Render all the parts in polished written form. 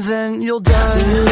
and then you'll die.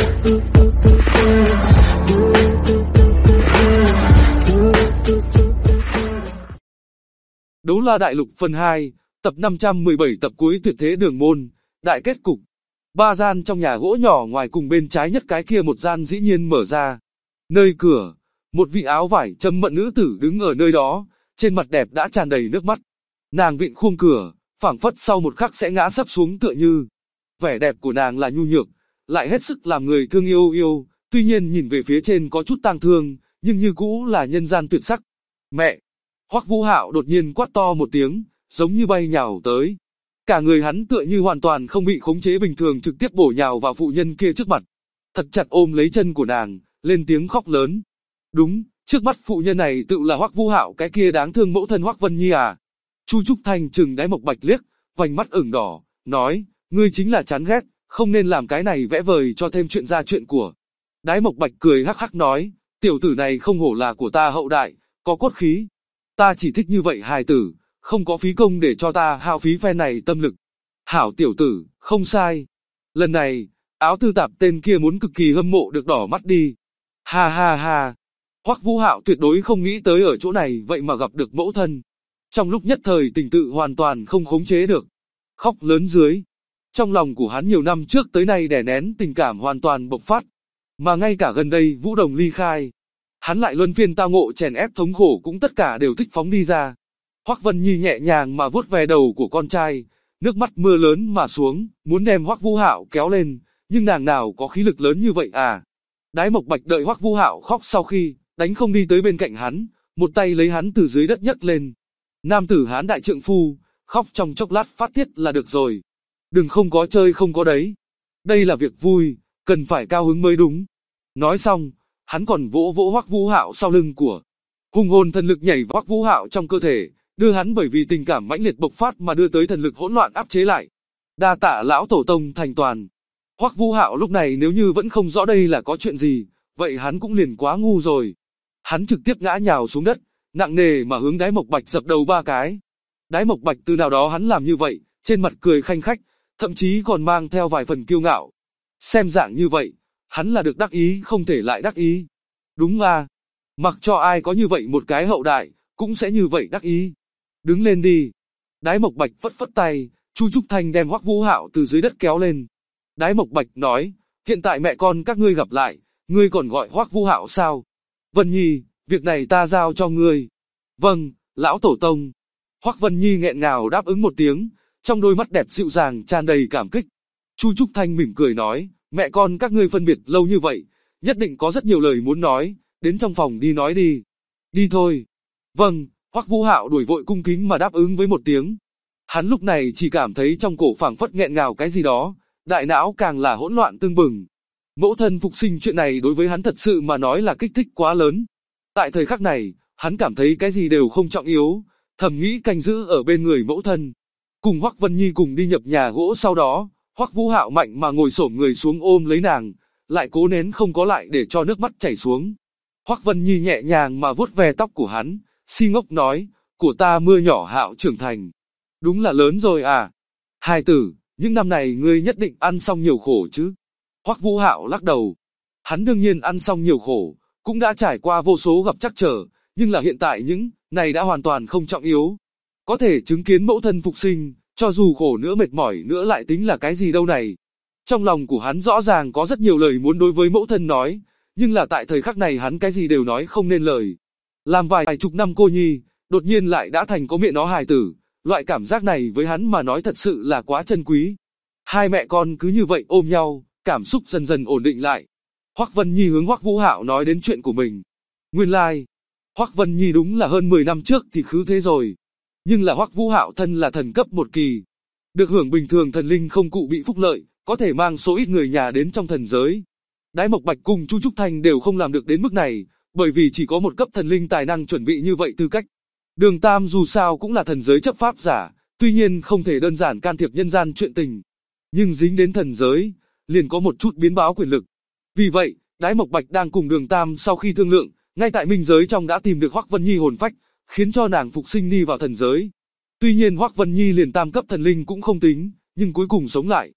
Đấu La Đại Lục phần 2, tập 517 tập cuối tuyệt thế đường môn, đại kết cục. Ba gian trong nhà gỗ nhỏ ngoài cùng bên trái nhất cái kia một gian dĩ nhiên mở ra. Nơi cửa, một vị áo vải châm mận nữ tử đứng ở nơi đó, trên mặt đẹp đã tràn đầy nước mắt. Nàng vịn khung cửa, phảng phất sau một khắc sẽ ngã sấp xuống tựa như. Vẻ đẹp của nàng là nhu nhược, lại hết sức làm người thương yêu, tuy nhiên nhìn về phía trên có chút tang thương, nhưng như cũ là nhân gian tuyệt sắc. Mẹ! Hoắc Vũ Hạo đột nhiên quát to một tiếng, giống như bay nhào tới. Cả người hắn tựa như hoàn toàn không bị khống chế bình thường trực tiếp bổ nhào vào phụ nhân kia trước mặt. Thật chặt ôm lấy chân của nàng, lên tiếng khóc lớn. Đúng, trước mắt phụ nhân này tự là Hoắc Vũ Hạo cái kia đáng thương mẫu thân Hoắc Vân Nhi à. Chu Trúc Thanh trừng Đái Mộc Bạch liếc, vành mắt ửng đỏ, nói, ngươi chính là chán ghét, không nên làm cái này vẽ vời cho thêm chuyện ra chuyện của. Đái Mộc Bạch cười hắc hắc nói, tiểu tử này không hổ là của ta hậu đại, có cốt khí. Ta chỉ thích như vậy hài tử, không có phí công để cho ta hao phí phen này tâm lực. Hảo tiểu tử, không sai. Lần này, áo tư tạp tên kia muốn cực kỳ hâm mộ được đỏ mắt đi. Ha ha ha. Hoắc Vũ Hạo tuyệt đối không nghĩ tới ở chỗ này vậy mà gặp được mẫu thân. Trong lúc nhất thời tình tự hoàn toàn không khống chế được. Khóc lớn dưới. Trong lòng của hắn nhiều năm trước tới nay đè nén tình cảm hoàn toàn bộc phát. Mà ngay cả gần đây Vũ Đồng ly khai. Hắn lại luân phiên tao ngộ chèn ép thống khổ cũng tất cả đều thích phóng đi ra. Hoắc Vân Nhi nhẹ nhàng mà vuốt ve đầu của con trai, nước mắt mưa lớn mà xuống, muốn đem Hoắc Vũ Hạo kéo lên, nhưng nàng nào có khí lực lớn như vậy à. Đái Mộc Bạch đợi Hoắc Vũ Hạo khóc sau khi, đánh không đi tới bên cạnh hắn, một tay lấy hắn từ dưới đất nhấc lên. Nam tử Hán đại trượng phu, khóc trong chốc lát phát tiết là được rồi. Đừng không có chơi không có đấy. Đây là việc vui, cần phải cao hứng mới đúng. Nói xong, hắn còn vỗ vỗ Hoắc Vũ Hạo sau lưng của. Hùng hồn thần lực nhảy vào Hoắc Vũ Hạo trong cơ thể, đưa hắn bởi vì tình cảm mãnh liệt bộc phát mà đưa tới thần lực hỗn loạn áp chế lại. Đa tạ lão tổ tông thành toàn. Hoắc Vũ Hạo lúc này nếu như vẫn không rõ đây là có chuyện gì, vậy hắn cũng liền quá ngu rồi. Hắn trực tiếp ngã nhào xuống đất, nặng nề mà hướng Đái Mộc Bạch dập đầu 3 cái. Đái Mộc Bạch từ nào đó hắn làm như vậy, trên mặt cười khanh khách, thậm chí còn mang theo vài phần kiêu ngạo. Xem dạng như vậy, hắn là được đắc ý không thể lại đắc ý. Đúng à, mặc cho ai có như vậy một cái hậu đại, cũng sẽ như vậy đắc ý. Đứng lên đi. Đái Mộc Bạch phất phất tay, Chu Trúc Thanh đem Hoắc Vũ Hạo từ dưới đất kéo lên. Đái Mộc Bạch nói, hiện tại mẹ con các ngươi gặp lại, ngươi còn gọi Hoắc Vũ Hạo sao? Vân Nhi, việc này ta giao cho ngươi. Vâng, lão tổ tông. Hoắc Vân Nhi nghẹn ngào đáp ứng một tiếng, trong đôi mắt đẹp dịu dàng tràn đầy cảm kích. Chu Trúc Thanh mỉm cười nói, mẹ con các ngươi phân biệt lâu như vậy, nhất định có rất nhiều lời muốn nói, đến trong phòng đi nói đi. Đi thôi. Vâng, Hoắc Vũ Hạo đuổi vội cung kính mà đáp ứng với một tiếng. Hắn lúc này chỉ cảm thấy trong cổ phảng phất nghẹn ngào cái gì đó, đại não càng là hỗn loạn tương bừng. Mẫu thân phục sinh chuyện này đối với hắn thật sự mà nói là kích thích quá lớn. Tại thời khắc này, hắn cảm thấy cái gì đều không trọng yếu, thầm nghĩ canh giữ ở bên người mẫu thân. Cùng Hoắc Vân Nhi cùng đi nhập nhà gỗ sau đó, Hoắc Vũ Hạo mạnh mà ngồi xổm người xuống ôm lấy nàng, lại cố nén không có lại để cho nước mắt chảy xuống. Hoắc Vân Nhi nhẹ nhàng mà vuốt ve tóc của hắn, si ngốc nói, của ta mưa nhỏ Hạo trưởng thành. Đúng là lớn rồi à. Hài tử, những năm này ngươi nhất định ăn xong nhiều khổ chứ. Hoắc Vũ Hạo lắc đầu. Hắn đương nhiên ăn xong nhiều khổ, cũng đã trải qua vô số gặp trắc trở, nhưng là hiện tại những này đã hoàn toàn không trọng yếu. Có thể chứng kiến mẫu thân phục sinh, cho dù khổ nữa mệt mỏi nữa lại tính là cái gì đâu này. Trong lòng của hắn rõ ràng có rất nhiều lời muốn đối với mẫu thân nói, nhưng là tại thời khắc này hắn cái gì đều nói không nên lời. Làm vài chục năm cô nhi, đột nhiên lại đã thành có miệng nó hài tử, loại cảm giác này với hắn mà nói thật sự là quá chân quý. Hai mẹ con cứ như vậy ôm nhau, cảm xúc dần dần ổn định lại. Hoắc Vân Nhi hướng Hoắc Vũ Hạo nói đến chuyện của mình. Nguyên lai, Hoắc Vân Nhi đúng là hơn 10 năm trước thì khứ thế rồi. Nhưng là Hoắc Vũ Hạo thân là thần cấp 1 kỳ. Được hưởng bình thường thần linh không cụ bị phúc lợi, có thể mang số ít người nhà đến trong thần giới. Đái Mộc Bạch cùng Chu Trúc Thanh đều không làm được đến mức này, bởi vì chỉ có một cấp thần linh tài năng chuẩn bị như vậy tư cách. Đường Tam dù sao cũng là thần giới chấp pháp giả, tuy nhiên không thể đơn giản can thiệp nhân gian chuyện tình. Nhưng dính đến thần giới, liền có một chút biến báo quyền lực. Vì vậy, Đái Mộc Bạch đang cùng Đường Tam sau khi thương lượng, ngay tại minh giới trong đã tìm được Hoắc Vân Nhi hồn phách, khiến cho nàng phục sinh đi vào thần giới. Tuy nhiên Hoắc Vân Nhi liền tam cấp thần linh cũng không tính, nhưng cuối cùng sống lại.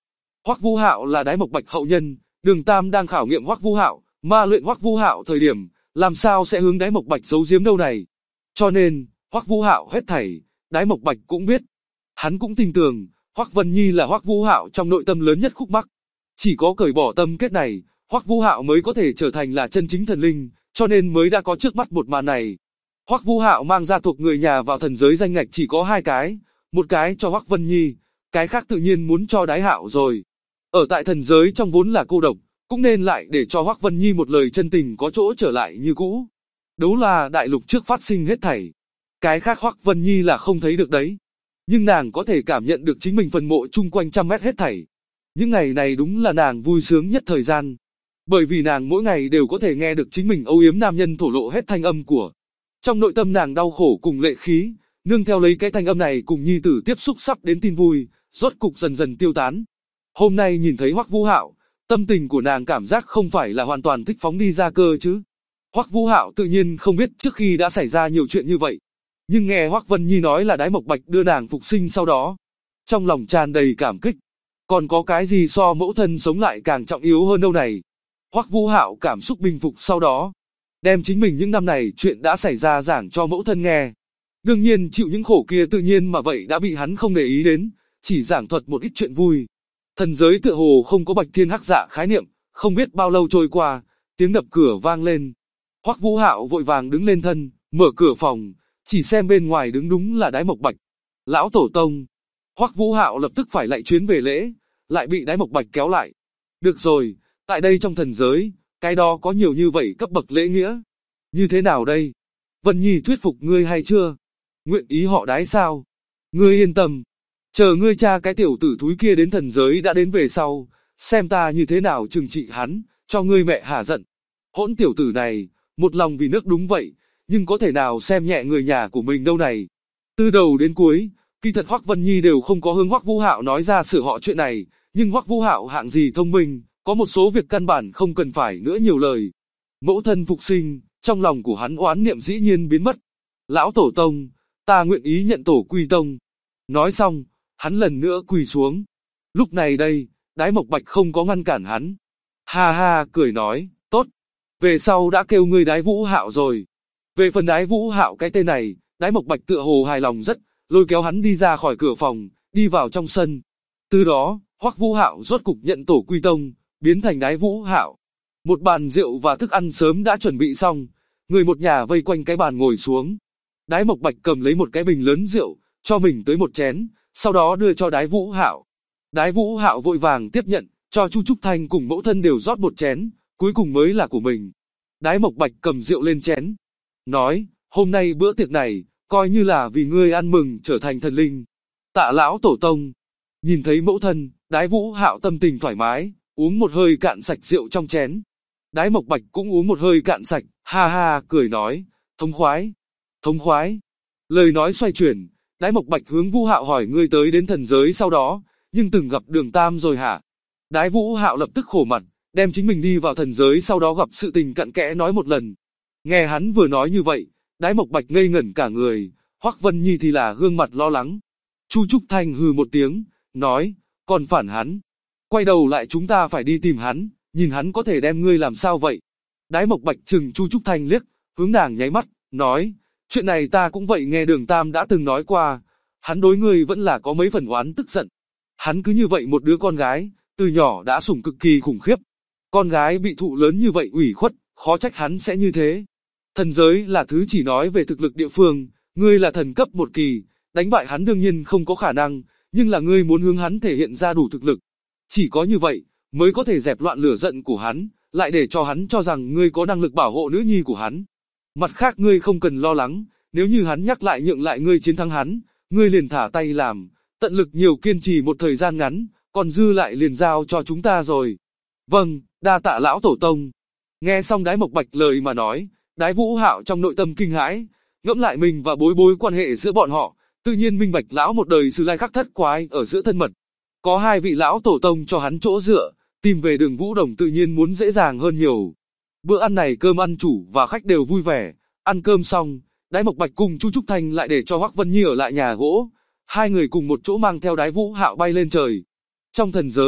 Hoắc Vũ Hạo là Đái Mộc Bạch hậu nhân, Đường Tam đang khảo nghiệm Hoắc Vũ Hạo, ma luyện Hoắc Vũ Hạo thời điểm, làm sao sẽ hướng Đái Mộc Bạch giấu giếm đâu này. Cho nên, Hoắc Vũ Hạo hết thảy, Đái Mộc Bạch cũng biết. Hắn cũng tin tưởng, Hoắc Vân Nhi là Hoắc Vũ Hạo trong nội tâm lớn nhất khúc mắc. Chỉ có cởi bỏ tâm kết này, Hoắc Vũ Hạo mới có thể trở thành là chân chính thần linh, cho nên mới đã có trước mắt một màn này. Hoắc Vũ Hạo mang gia thuộc người nhà vào thần giới danh ngạch chỉ có 2 cái, một cái cho Hoắc Vân Nhi, cái khác tự nhiên muốn cho Đái Hạo rồi. Ở tại thần giới trong vốn là cô độc, cũng nên lại để cho Hoắc Vân Nhi một lời chân tình có chỗ trở lại như cũ. Đấu là đại lục trước phát sinh hết thảy. Cái khác Hoắc Vân Nhi là không thấy được đấy. Nhưng nàng có thể cảm nhận được chính mình phần mộ chung quanh trăm mét hết thảy. Những ngày này đúng là nàng vui sướng nhất thời gian. Bởi vì nàng mỗi ngày đều có thể nghe được chính mình âu yếm nam nhân thổ lộ hết thanh âm của. Trong nội tâm nàng đau khổ cùng lệ khí, nương theo lấy cái thanh âm này cùng nhi tử tiếp xúc sắp đến tin vui, rốt cục dần dần tiêu tán. Hôm nay nhìn thấy Hoắc Vũ Hạo, tâm tình của nàng cảm giác không phải là hoàn toàn thích phóng đi ra cơ chứ. Hoắc Vũ Hạo tự nhiên không biết trước khi đã xảy ra nhiều chuyện như vậy. Nhưng nghe Hoắc Vân Nhi nói là Đái Mộc Bạch đưa nàng phục sinh sau đó. Trong lòng tràn đầy cảm kích. Còn có cái gì so mẫu thân sống lại càng trọng yếu hơn đâu này. Hoắc Vũ Hạo cảm xúc bình phục sau đó. Đem chính mình những năm này chuyện đã xảy ra giảng cho mẫu thân nghe. Đương nhiên chịu những khổ kia tự nhiên mà vậy đã bị hắn không để ý đến. Chỉ giảng thuật một ít chuyện vui. Thần giới tựa hồ không có Bạch Thiên Hắc Dạ khái niệm. Không biết bao lâu trôi qua, tiếng đập cửa vang lên. Hoắc Vũ Hạo vội vàng đứng lên thân, mở cửa phòng. Chỉ xem bên ngoài đứng đúng là Đái Mộc Bạch. Lão tổ tông. Hoắc Vũ Hạo lập tức phải lại chuyến về lễ, lại bị Đái Mộc Bạch kéo lại. Được rồi, tại đây trong thần giới, cái đó có nhiều như vậy cấp bậc lễ nghĩa. Như thế nào đây? Vân Nhi thuyết phục ngươi hay chưa? Nguyện ý họ Đái sao? Ngươi yên tâm. Chờ ngươi cha cái tiểu tử thúi kia đến thần giới đã đến về sau, xem ta như thế nào trừng trị hắn, cho ngươi mẹ hả giận. Hỗn tiểu tử này, một lòng vì nước đúng vậy. Nhưng có thể nào xem nhẹ người nhà của mình đâu này. Từ đầu đến cuối, kỳ thật Hoắc Vân Nhi đều không có hướng Hoắc Vũ Hạo nói ra sửa họ chuyện này, nhưng Hoắc Vũ Hạo hạng gì thông minh, có một số việc căn bản không cần phải nữa nhiều lời. Mẫu thân phục sinh, trong lòng của hắn oán niệm dĩ nhiên biến mất. Lão tổ tông, ta nguyện ý nhận tổ quy tông. Nói xong, hắn lần nữa quỳ xuống. Lúc này đây, Đái Mộc Bạch không có ngăn cản hắn. Ha ha cười nói, tốt. Về sau đã kêu ngươi Đái Vũ Hạo rồi. Về phần Đái Vũ Hạo cái tên này, Đái Mộc Bạch tựa hồ hài lòng rất, lôi kéo hắn đi ra khỏi cửa phòng, đi vào trong sân. Từ đó, Hoắc Vũ Hạo rốt cục nhận tổ quy tông, biến thành Đái Vũ Hạo. Một bàn rượu và thức ăn sớm đã chuẩn bị xong, người một nhà vây quanh cái bàn ngồi xuống. Đái Mộc Bạch cầm lấy một cái bình lớn rượu, cho mình tới một chén, sau đó đưa cho Đái Vũ Hạo. Đái Vũ Hạo vội vàng tiếp nhận, cho Chu Trúc Thanh cùng mẫu thân đều rót một chén, cuối cùng mới là của mình. Đái Mộc Bạch cầm rượu lên chén, nói, hôm nay bữa tiệc này, coi như là vì ngươi ăn mừng trở thành thần linh. Tạ lão tổ tông. Nhìn thấy mẫu thân, Đái Vũ Hạo tâm tình thoải mái, uống một hơi cạn sạch rượu trong chén. Đái Mộc Bạch cũng uống một hơi cạn sạch, ha ha cười nói, thống khoái, thống khoái. Lời nói xoay chuyển, Đái Mộc Bạch hướng Vũ Hạo hỏi ngươi tới đến thần giới sau đó, nhưng từng gặp Đường Tam rồi hả? Đái Vũ Hạo lập tức khổ mặt, đem chính mình đi vào thần giới sau đó gặp sự tình cặn kẽ nói một lần. Nghe hắn vừa nói như vậy, Đái Mộc Bạch ngây ngẩn cả người, Hoắc Vân Nhi thì là gương mặt lo lắng. Chu Trúc Thanh hừ một tiếng, nói, còn phản hắn. Quay đầu lại chúng ta phải đi tìm hắn, nhìn hắn có thể đem ngươi làm sao vậy. Đái Mộc Bạch chừng Chu Trúc Thanh liếc, hướng nàng nháy mắt, nói, chuyện này ta cũng vậy nghe Đường Tam đã từng nói qua, hắn đối ngươi vẫn là có mấy phần oán tức giận. Hắn cứ như vậy một đứa con gái, từ nhỏ đã sủng cực kỳ khủng khiếp. Con gái bị thụ lớn như vậy ủy khuất, khó trách hắn sẽ như thế. Thần giới là thứ chỉ nói về thực lực địa phương, ngươi là thần cấp 1 kỳ, đánh bại hắn đương nhiên không có khả năng, nhưng là ngươi muốn hướng hắn thể hiện ra đủ thực lực. Chỉ có như vậy, mới có thể dẹp loạn lửa giận của hắn, lại để cho hắn cho rằng ngươi có năng lực bảo hộ nữ nhi của hắn. Mặt khác ngươi không cần lo lắng, nếu như hắn nhắc lại nhượng lại ngươi chiến thắng hắn, ngươi liền thả tay làm, tận lực nhiều kiên trì một thời gian ngắn, còn dư lại liền giao cho chúng ta rồi. Vâng, đa tạ lão tổ tông. Nghe xong Đái Mộc Bạch lời mà nói, Đái Vũ Hạo trong nội tâm kinh hãi, ngẫm lại mình và bối bối quan hệ giữa bọn họ, tự nhiên minh bạch lão một đời Sử Lai Khắc thất quái ở giữa thân mật. Có 2 vị lão tổ tông cho hắn chỗ dựa, tìm về Đường Vũ Đồng tự nhiên muốn dễ dàng hơn nhiều. Bữa ăn này cơm ăn chủ và khách đều vui vẻ, ăn cơm xong, Đái Mộc Bạch cùng Chu Trúc Thanh lại để cho Hoắc Vân Nhi ở lại nhà gỗ, 2 người cùng một chỗ mang theo Đái Vũ Hạo bay lên trời. Trong thần giới,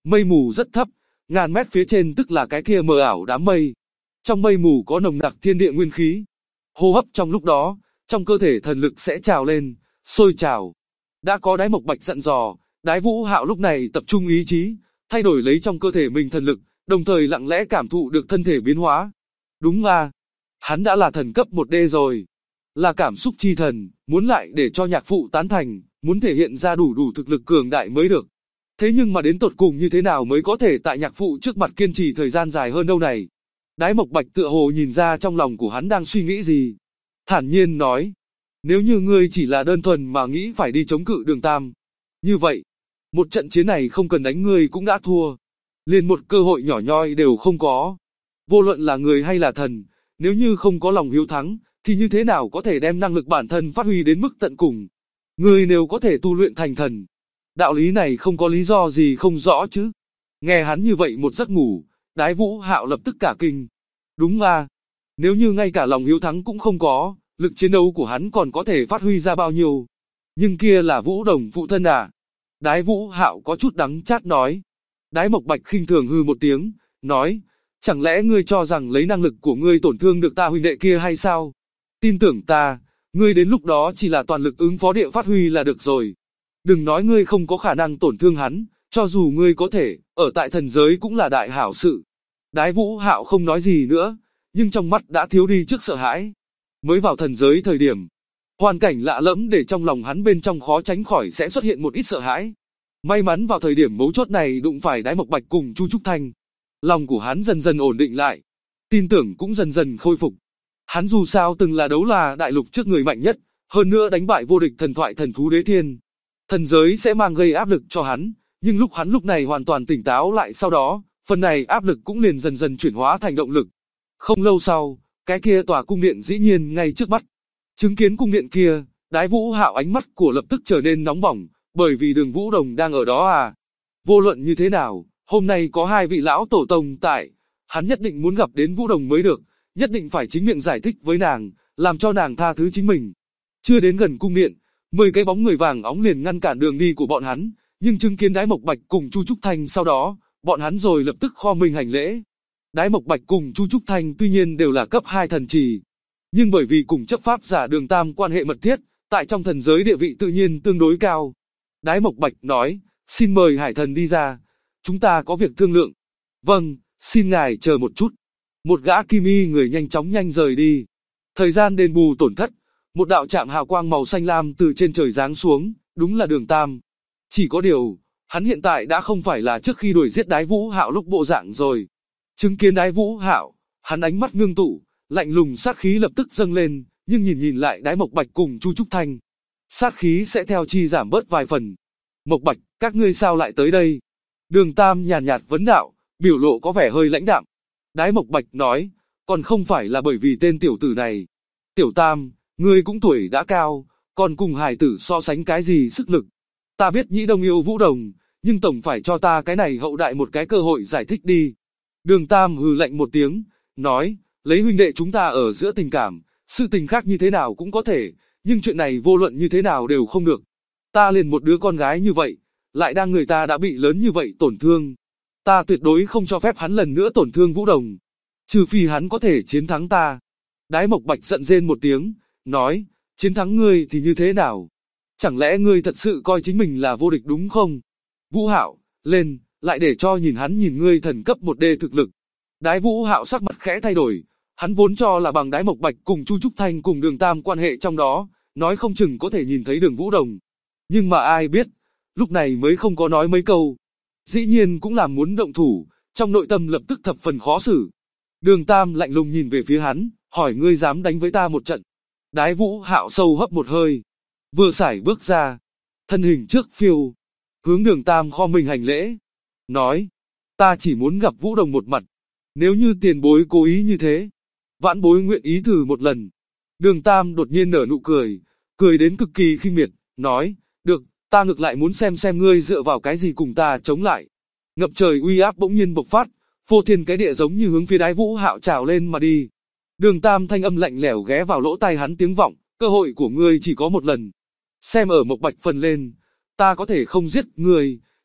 Mây mù rất thấp, ngàn mét phía trên tức là cái kia mờ ảo đám mây. Trong mây mù có nồng nặc thiên địa nguyên khí. Hô hấp trong lúc đó, trong cơ thể thần lực sẽ trào lên, sôi trào. Đã có Đái Mộc Bạch dặn dò, Đái Vũ Hạo lúc này tập trung ý chí, thay đổi lấy trong cơ thể mình thần lực, đồng thời lặng lẽ cảm thụ được thân thể biến hóa. Đúng à, hắn đã là thần cấp 1D rồi. Là cảm xúc chi thần, muốn lại để cho nhạc phụ tán thành, muốn thể hiện ra đủ thực lực cường đại mới được. Thế nhưng mà đến tột cùng như thế nào mới có thể tại nhạc phụ trước mặt kiên trì thời gian dài hơn đâu này. Đái Mộc Bạch tựa hồ nhìn ra trong lòng của hắn đang suy nghĩ gì. Thản nhiên nói, nếu như ngươi chỉ là đơn thuần mà nghĩ phải đi chống cự Đường Tam. Như vậy, một trận chiến này không cần đánh ngươi cũng đã thua. Liền một cơ hội nhỏ nhoi đều không có. Vô luận là người hay là thần, nếu như không có lòng hiếu thắng, thì như thế nào có thể đem năng lực bản thân phát huy đến mức tận cùng. Ngươi nếu có thể tu luyện thành thần, đạo lý này không có lý do gì không rõ chứ. Nghe hắn như vậy một giấc ngủ, Đái Vũ Hạo lập tức cả kinh. Đúng à, nếu như ngay cả lòng hiếu thắng cũng không có, lực chiến đấu của hắn còn có thể phát huy ra bao nhiêu. Nhưng kia là Vũ Đồng phụ thân à. Đái Vũ Hạo có chút đắng chát nói. Đái Mộc Bạch khinh thường hừ một tiếng, nói, chẳng lẽ ngươi cho rằng lấy năng lực của ngươi tổn thương được ta huynh đệ kia hay sao? Tin tưởng ta, ngươi đến lúc đó chỉ là toàn lực ứng phó địa phát huy là được rồi. Đừng nói ngươi không có khả năng tổn thương hắn, cho dù ngươi có thể, ở tại thần giới cũng là đại hảo sự. Đái Vũ Hạo không nói gì nữa, nhưng trong mắt đã thiếu đi trước sợ hãi. Mới vào thần giới thời điểm, hoàn cảnh lạ lẫm để trong lòng hắn bên trong khó tránh khỏi sẽ xuất hiện một ít sợ hãi. May mắn vào thời điểm mấu chốt này đụng phải Đái Mộc Bạch cùng Chu Trúc Thanh. Lòng của hắn dần dần ổn định lại, tin tưởng cũng dần dần khôi phục. Hắn dù sao từng là đấu là đại lục trước người mạnh nhất, hơn nữa đánh bại vô địch thần thoại thần thú đế thiên. Thần giới sẽ mang gây áp lực cho hắn, nhưng hắn lúc này hoàn toàn tỉnh táo lại sau đó, phần này áp lực cũng liền dần dần chuyển hóa thành động lực. Không lâu sau, cái kia tòa cung điện dĩ nhiên ngay trước mắt. Chứng kiến cung điện kia, Đái Vũ Hạo ánh mắt của lập tức trở nên nóng bỏng, bởi vì Đường Vũ Đồng đang ở đó à. Vô luận như thế nào, hôm nay có hai vị lão tổ tông tại, hắn nhất định muốn gặp đến Vũ Đồng mới được, nhất định phải chính miệng giải thích với nàng, làm cho nàng tha thứ chính mình. Chưa đến gần cung điện, 10 cái bóng người vàng óng liền ngăn cản đường đi của bọn hắn, nhưng chứng kiến Đái Mộc Bạch cùng Chu Trúc Thanh sau đó, bọn hắn rồi lập tức kho mình hành lễ. Đái Mộc Bạch cùng Chu Trúc Thanh tuy nhiên đều là cấp 2 thần trì, nhưng bởi vì cùng chấp pháp giả Đường Tam quan hệ mật thiết, tại trong thần giới địa vị tự nhiên tương đối cao. Đái Mộc Bạch nói, xin mời Hải Thần đi ra, chúng ta có việc thương lượng. Vâng, xin ngài chờ một chút. Một gã kim y người nhanh chóng rời đi. Thời gian đền bù tổn thất, một đạo trạm hào quang màu xanh lam từ trên trời giáng xuống, đúng là Đường Tam. Chỉ có điều, hắn hiện tại đã không phải là trước khi đuổi giết Đái Vũ Hạo lúc bộ dạng rồi. Chứng kiến Đái Vũ Hạo, hắn ánh mắt ngưng tụ, lạnh lùng sát khí lập tức dâng lên, nhưng nhìn lại Đái Mộc Bạch cùng Chu Trúc Thanh, sát khí sẽ theo chi giảm bớt vài phần. Mộc Bạch, các ngươi sao lại tới đây? Đường Tam nhàn nhạt vấn đạo, biểu lộ có vẻ hơi lãnh đạm. Đái Mộc Bạch nói, còn không phải là bởi vì tên tiểu tử này. Tiểu Tam, ngươi cũng tuổi đã cao, còn cùng hài tử so sánh cái gì sức lực. Ta biết Nhĩ Đông yêu Vũ Đồng, nhưng tổng phải cho ta cái này hậu đại một cái cơ hội giải thích đi. Đường Tam hừ lạnh một tiếng, nói, lấy huynh đệ chúng ta ở giữa tình cảm, sự tình khác như thế nào cũng có thể, nhưng chuyện này vô luận như thế nào đều không được. Ta liền một đứa con gái như vậy, lại đang người ta đã bị lớn như vậy tổn thương. Ta tuyệt đối không cho phép hắn lần nữa tổn thương Vũ Đồng, trừ phi hắn có thể chiến thắng ta. Đái Mộc Bạch giận rên một tiếng, nói, chiến thắng ngươi thì như thế nào? Chẳng lẽ ngươi thật sự coi chính mình là vô địch đúng không? Vũ Hạo, lên, lại để cho hắn nhìn ngươi thần cấp 1D thực lực. Đái Vũ Hạo sắc mặt khẽ thay đổi, hắn vốn cho là bằng Đái Mộc Bạch cùng Chu Trúc Thanh cùng Đường Tam quan hệ trong đó, nói không chừng có thể nhìn thấy Đường Vũ Đồng. Nhưng mà ai biết, lúc này mới không có nói mấy câu. Dĩ nhiên cũng làm muốn động thủ, trong nội tâm lập tức thập phần khó xử. Đường Tam lạnh lùng nhìn về phía hắn, hỏi ngươi dám đánh với ta một trận. Đái Vũ Hạo sâu hấp một hơi, vừa sải bước ra, thân hình trước phiêu, hướng Đường Tam kho mình hành lễ, nói, ta chỉ muốn gặp Vũ Đồng một mặt, nếu như tiền bối cố ý như thế, vãn bối nguyện ý thử một lần. Đường Tam đột nhiên nở nụ cười, cười đến cực kỳ khinh miệt, nói, được, ta ngược lại muốn xem ngươi dựa vào cái gì cùng ta chống lại. Ngập trời uy áp bỗng nhiên bộc phát, phô thiên cái địa giống như hướng phía Đái Vũ Hạo trào lên mà đi. Đường Tam thanh âm lạnh lẽo ghé vào lỗ tai hắn tiếng vọng, cơ hội của ngươi chỉ có một lần. Xem ở Mộc Bạch phần lên, ta có thể không giết ngươi,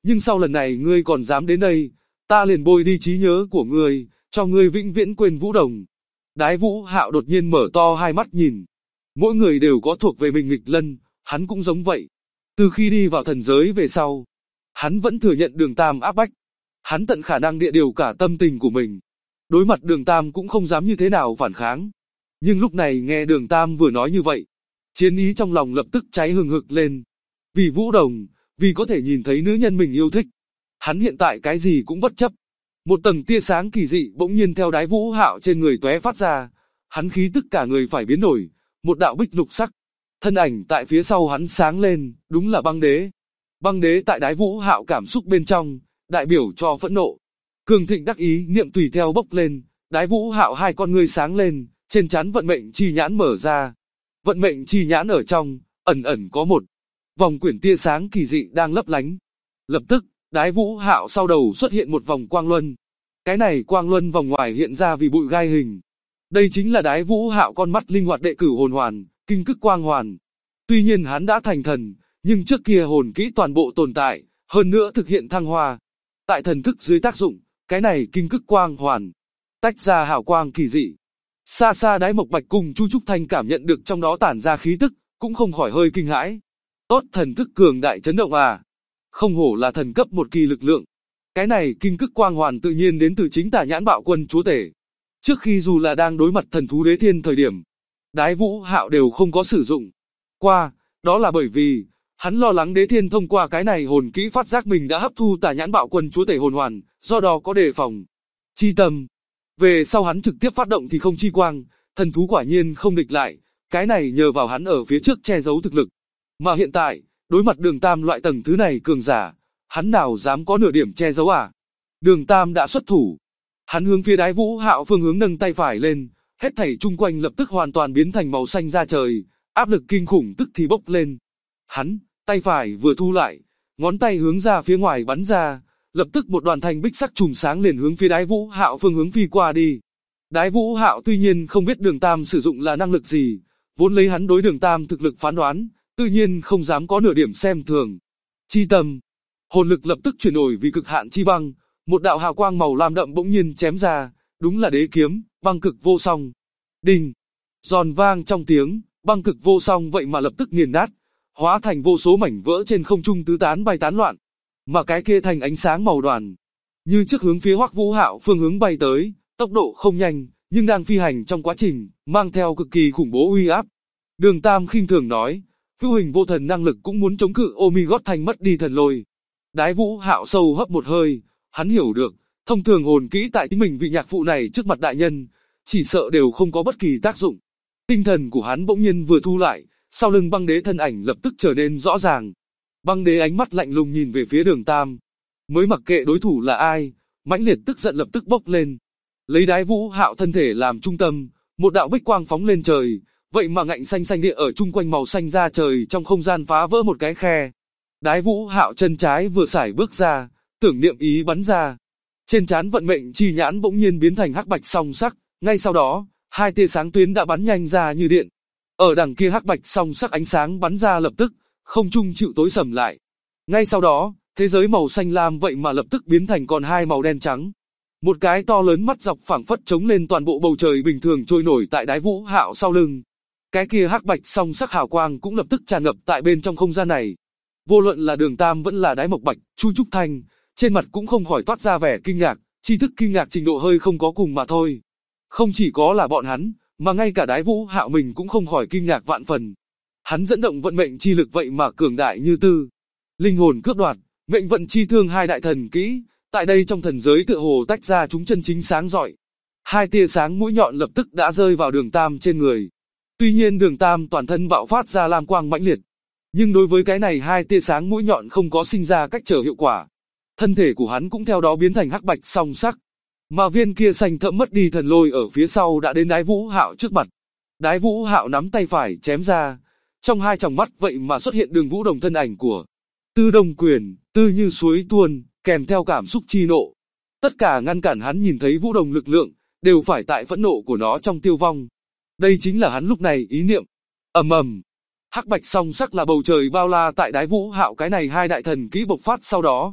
nhưng sau lần này ngươi còn dám đến đây, ta liền bôi đi trí nhớ của ngươi, cho ngươi vĩnh viễn quên Vũ Đồng. Đái Vũ Hạo đột nhiên mở to hai mắt nhìn. Mỗi người đều có thuộc về mình nghịch lân, hắn cũng giống vậy. Từ khi đi vào thần giới về sau, hắn vẫn thừa nhận Đường Tam áp bách. Hắn tận khả năng địa điều cả tâm tình của mình. Đối mặt Đường Tam cũng không dám như thế nào phản kháng. Nhưng lúc này nghe Đường Tam vừa nói như vậy, chiến ý trong lòng lập tức cháy hừng hực lên. Vì Vũ Đồng, vì có thể nhìn thấy nữ nhân mình yêu thích, hắn hiện tại cái gì cũng bất chấp. Một tầng tia sáng kỳ dị bỗng nhiên theo Đái Vũ Hạo trên người tóe phát ra, hắn khí tức cả người phải biến đổi, một đạo bích lục sắc. Thân ảnh tại phía sau hắn sáng lên, đúng là băng đế. Băng đế tại Đái Vũ Hạo cảm xúc bên trong, đại biểu cho phẫn nộ. Cường thịnh đắc ý niệm tùy theo bốc lên, Đái Vũ Hạo hai con ngươi sáng lên, trên trán vận mệnh chi nhãn mở ra. Vận mệnh chi nhãn ở trong, ẩn ẩn có một vòng quyển tia sáng kỳ dị đang lấp lánh. Lập tức, Đái Vũ Hạo sau đầu xuất hiện một vòng quang luân. Cái này quang luân vòng ngoài hiện ra vì bụi gai hình. Đây chính là Đái Vũ Hạo con mắt linh hoạt đệ cửu hồn hoàn, kinh cức quang hoàn. Tuy nhiên hắn đã thành thần, nhưng trước kia hồn kỹ toàn bộ tồn tại, hơn nữa thực hiện thăng hoa. Tại thần thức dưới tác dụng, cái này kinh cức quang hoàn tách ra hào quang kỳ dị. Xa xa Đái Mộc Bạch cùng Chu Trúc Thanh cảm nhận được trong đó tản ra khí tức, cũng không khỏi hơi kinh hãi. Tốt, thần thức cường đại chấn động à. Không hổ là thần cấp một kỳ lực lượng. Cái này kinh cức quang hoàn tự nhiên đến từ chính Tà Nhãn Bạo Quân chúa tể. Trước khi dù là đang đối mặt thần thú đế thiên thời điểm, Đái Vũ Hạo đều không có sử dụng qua, đó là bởi vì hắn lo lắng đế thiên thông qua cái này hồn kỹ phát giác mình đã hấp thu Tà Nhãn Bạo Quân chúa tể hồn hoàn, do đó có đề phòng chi tâm. Về sau hắn trực tiếp phát động thì không chi quang, thần thú quả nhiên không địch lại, cái này nhờ vào hắn ở phía trước che giấu thực lực. Mà hiện tại, đối mặt Đường Tam loại tầng thứ này cường giả, hắn nào dám có nửa điểm che giấu à? Đường Tam đã xuất thủ. Hắn hướng phía Đái Vũ Hạo phương hướng nâng tay phải lên, hết thảy chung quanh lập tức hoàn toàn biến thành màu xanh da trời, áp lực kinh khủng tức thì bốc lên. Hắn, tay phải vừa thu lại, ngón tay hướng ra phía ngoài bắn ra, lập tức một đoàn thanh bích sắc chùm sáng liền hướng phía Đái Vũ Hạo phương hướng phi qua đi. Đái Vũ Hạo tuy nhiên không biết Đường Tam sử dụng là năng lực gì, vốn lấy hắn đối Đường Tam thực lực phán đoán, tự nhiên không dám có nửa điểm xem thường. Chi tâm, hồn lực lập tức chuyển đổi vì cực hạn chi băng, một đạo hào quang màu lam đậm bỗng nhiên chém ra, đúng là đế kiếm, băng cực vô song. Đinh, giòn vang trong tiếng, băng cực vô song vậy mà lập tức nghiền nát, hóa thành vô số mảnh vỡ trên không trung tứ tán bay tán loạn. Mà cái kia thành ánh sáng màu đoàn, như trước hướng phía Hoắc Vũ Hạo phương hướng bay tới, tốc độ không nhanh, nhưng đang phi hành trong quá trình, mang theo cực kỳ khủng bố uy áp. Đường Tam khinh thường nói, hữu hình vô thần năng lực cũng muốn chống cự Omigod Thanh mất đi thần lôi. Đái Vũ Hạo sâu hấp một hơi, hắn hiểu được, thông thường hồn kỹ tại chính mình vị nhạc phụ này trước mặt đại nhân, chỉ sợ đều không có bất kỳ tác dụng. Tinh thần của hắn bỗng nhiên vừa thu lại, sau lưng băng đế thân ảnh lập tức trở nên rõ ràng. Băng đế ánh mắt lạnh lùng nhìn về phía Đường Tam, mới mặc kệ đối thủ là ai, mãnh liệt tức giận lập tức bốc lên. Lấy Đái Vũ Hạo thân thể làm trung tâm, một đạo bích quang phóng lên trời, vậy mà ngạnh xanh xanh địa ở chung quanh màu xanh da trời trong không gian phá vỡ một cái khe. Đái Vũ Hạo chân trái vừa sải bước ra, tưởng niệm ý bắn ra. Trên trán vận mệnh chi nhãn bỗng nhiên biến thành hắc bạch song sắc, ngay sau đó, hai tia sáng tuyến đã bắn nhanh ra như điện. Ở đằng kia hắc bạch song sắc ánh sáng bắn ra lập tức, không trung chịu tối sầm lại. Ngay sau đó, thế giới màu xanh lam vậy mà lập tức biến thành còn hai màu đen trắng. Một cái to lớn mắt dọc phảng phất chống lên toàn bộ bầu trời bình thường trôi nổi tại Đái Vũ Hạo sau lưng. Cái kia hắc bạch song sắc hào quang cũng lập tức tràn ngập tại bên trong không gian này. Vô luận là Đường Tam vẫn là Đái Mộc Bạch, Chu Trúc Thanh, trên mặt cũng không khỏi toát ra vẻ kinh ngạc, tri thức kinh ngạc trình độ hơi không có cùng mà thôi. Không chỉ có là bọn hắn, mà ngay cả Đái Vũ Hạo mình cũng không khỏi kinh ngạc vạn phần. Hắn dẫn động vận mệnh chi lực vậy mà cường đại như tư. Linh hồn cướp đoạt, mệnh vận chi thương hai đại thần kỹ, tại đây trong thần giới tựa hồ tách ra chúng chân chính sáng rọi. Hai tia sáng mũi nhọn lập tức đã rơi vào Đường Tam trên người. Tuy nhiên Đường Tam toàn thân bạo phát ra lam quang mãnh liệt, nhưng đối với cái này hai tia sáng mũi nhọn không có sinh ra cách trở hiệu quả. Thân thể của hắn cũng theo đó biến thành hắc bạch song sắc. Mà viên kia xanh thẫm mất đi thần lôi ở phía sau đã đến Đái Vũ Hạo trước mặt. Đái Vũ Hạo nắm tay phải chém ra, trong hai tròng mắt vậy mà xuất hiện Đường Vũ Đồng thân ảnh của Tư Đông Quyền, tư như suối tuôn, kèm theo cảm xúc chi nộ. Tất cả ngăn cản hắn nhìn thấy Vũ Đồng lực lượng, đều phải tại phẫn nộ của nó trong tiêu vong. Đây chính là hắn lúc này ý niệm. Ầm ầm, hắc bạch song sắc là bầu trời bao la tại Đái Vũ Hạo cái này hai đại thần kỹ bộc phát sau đó.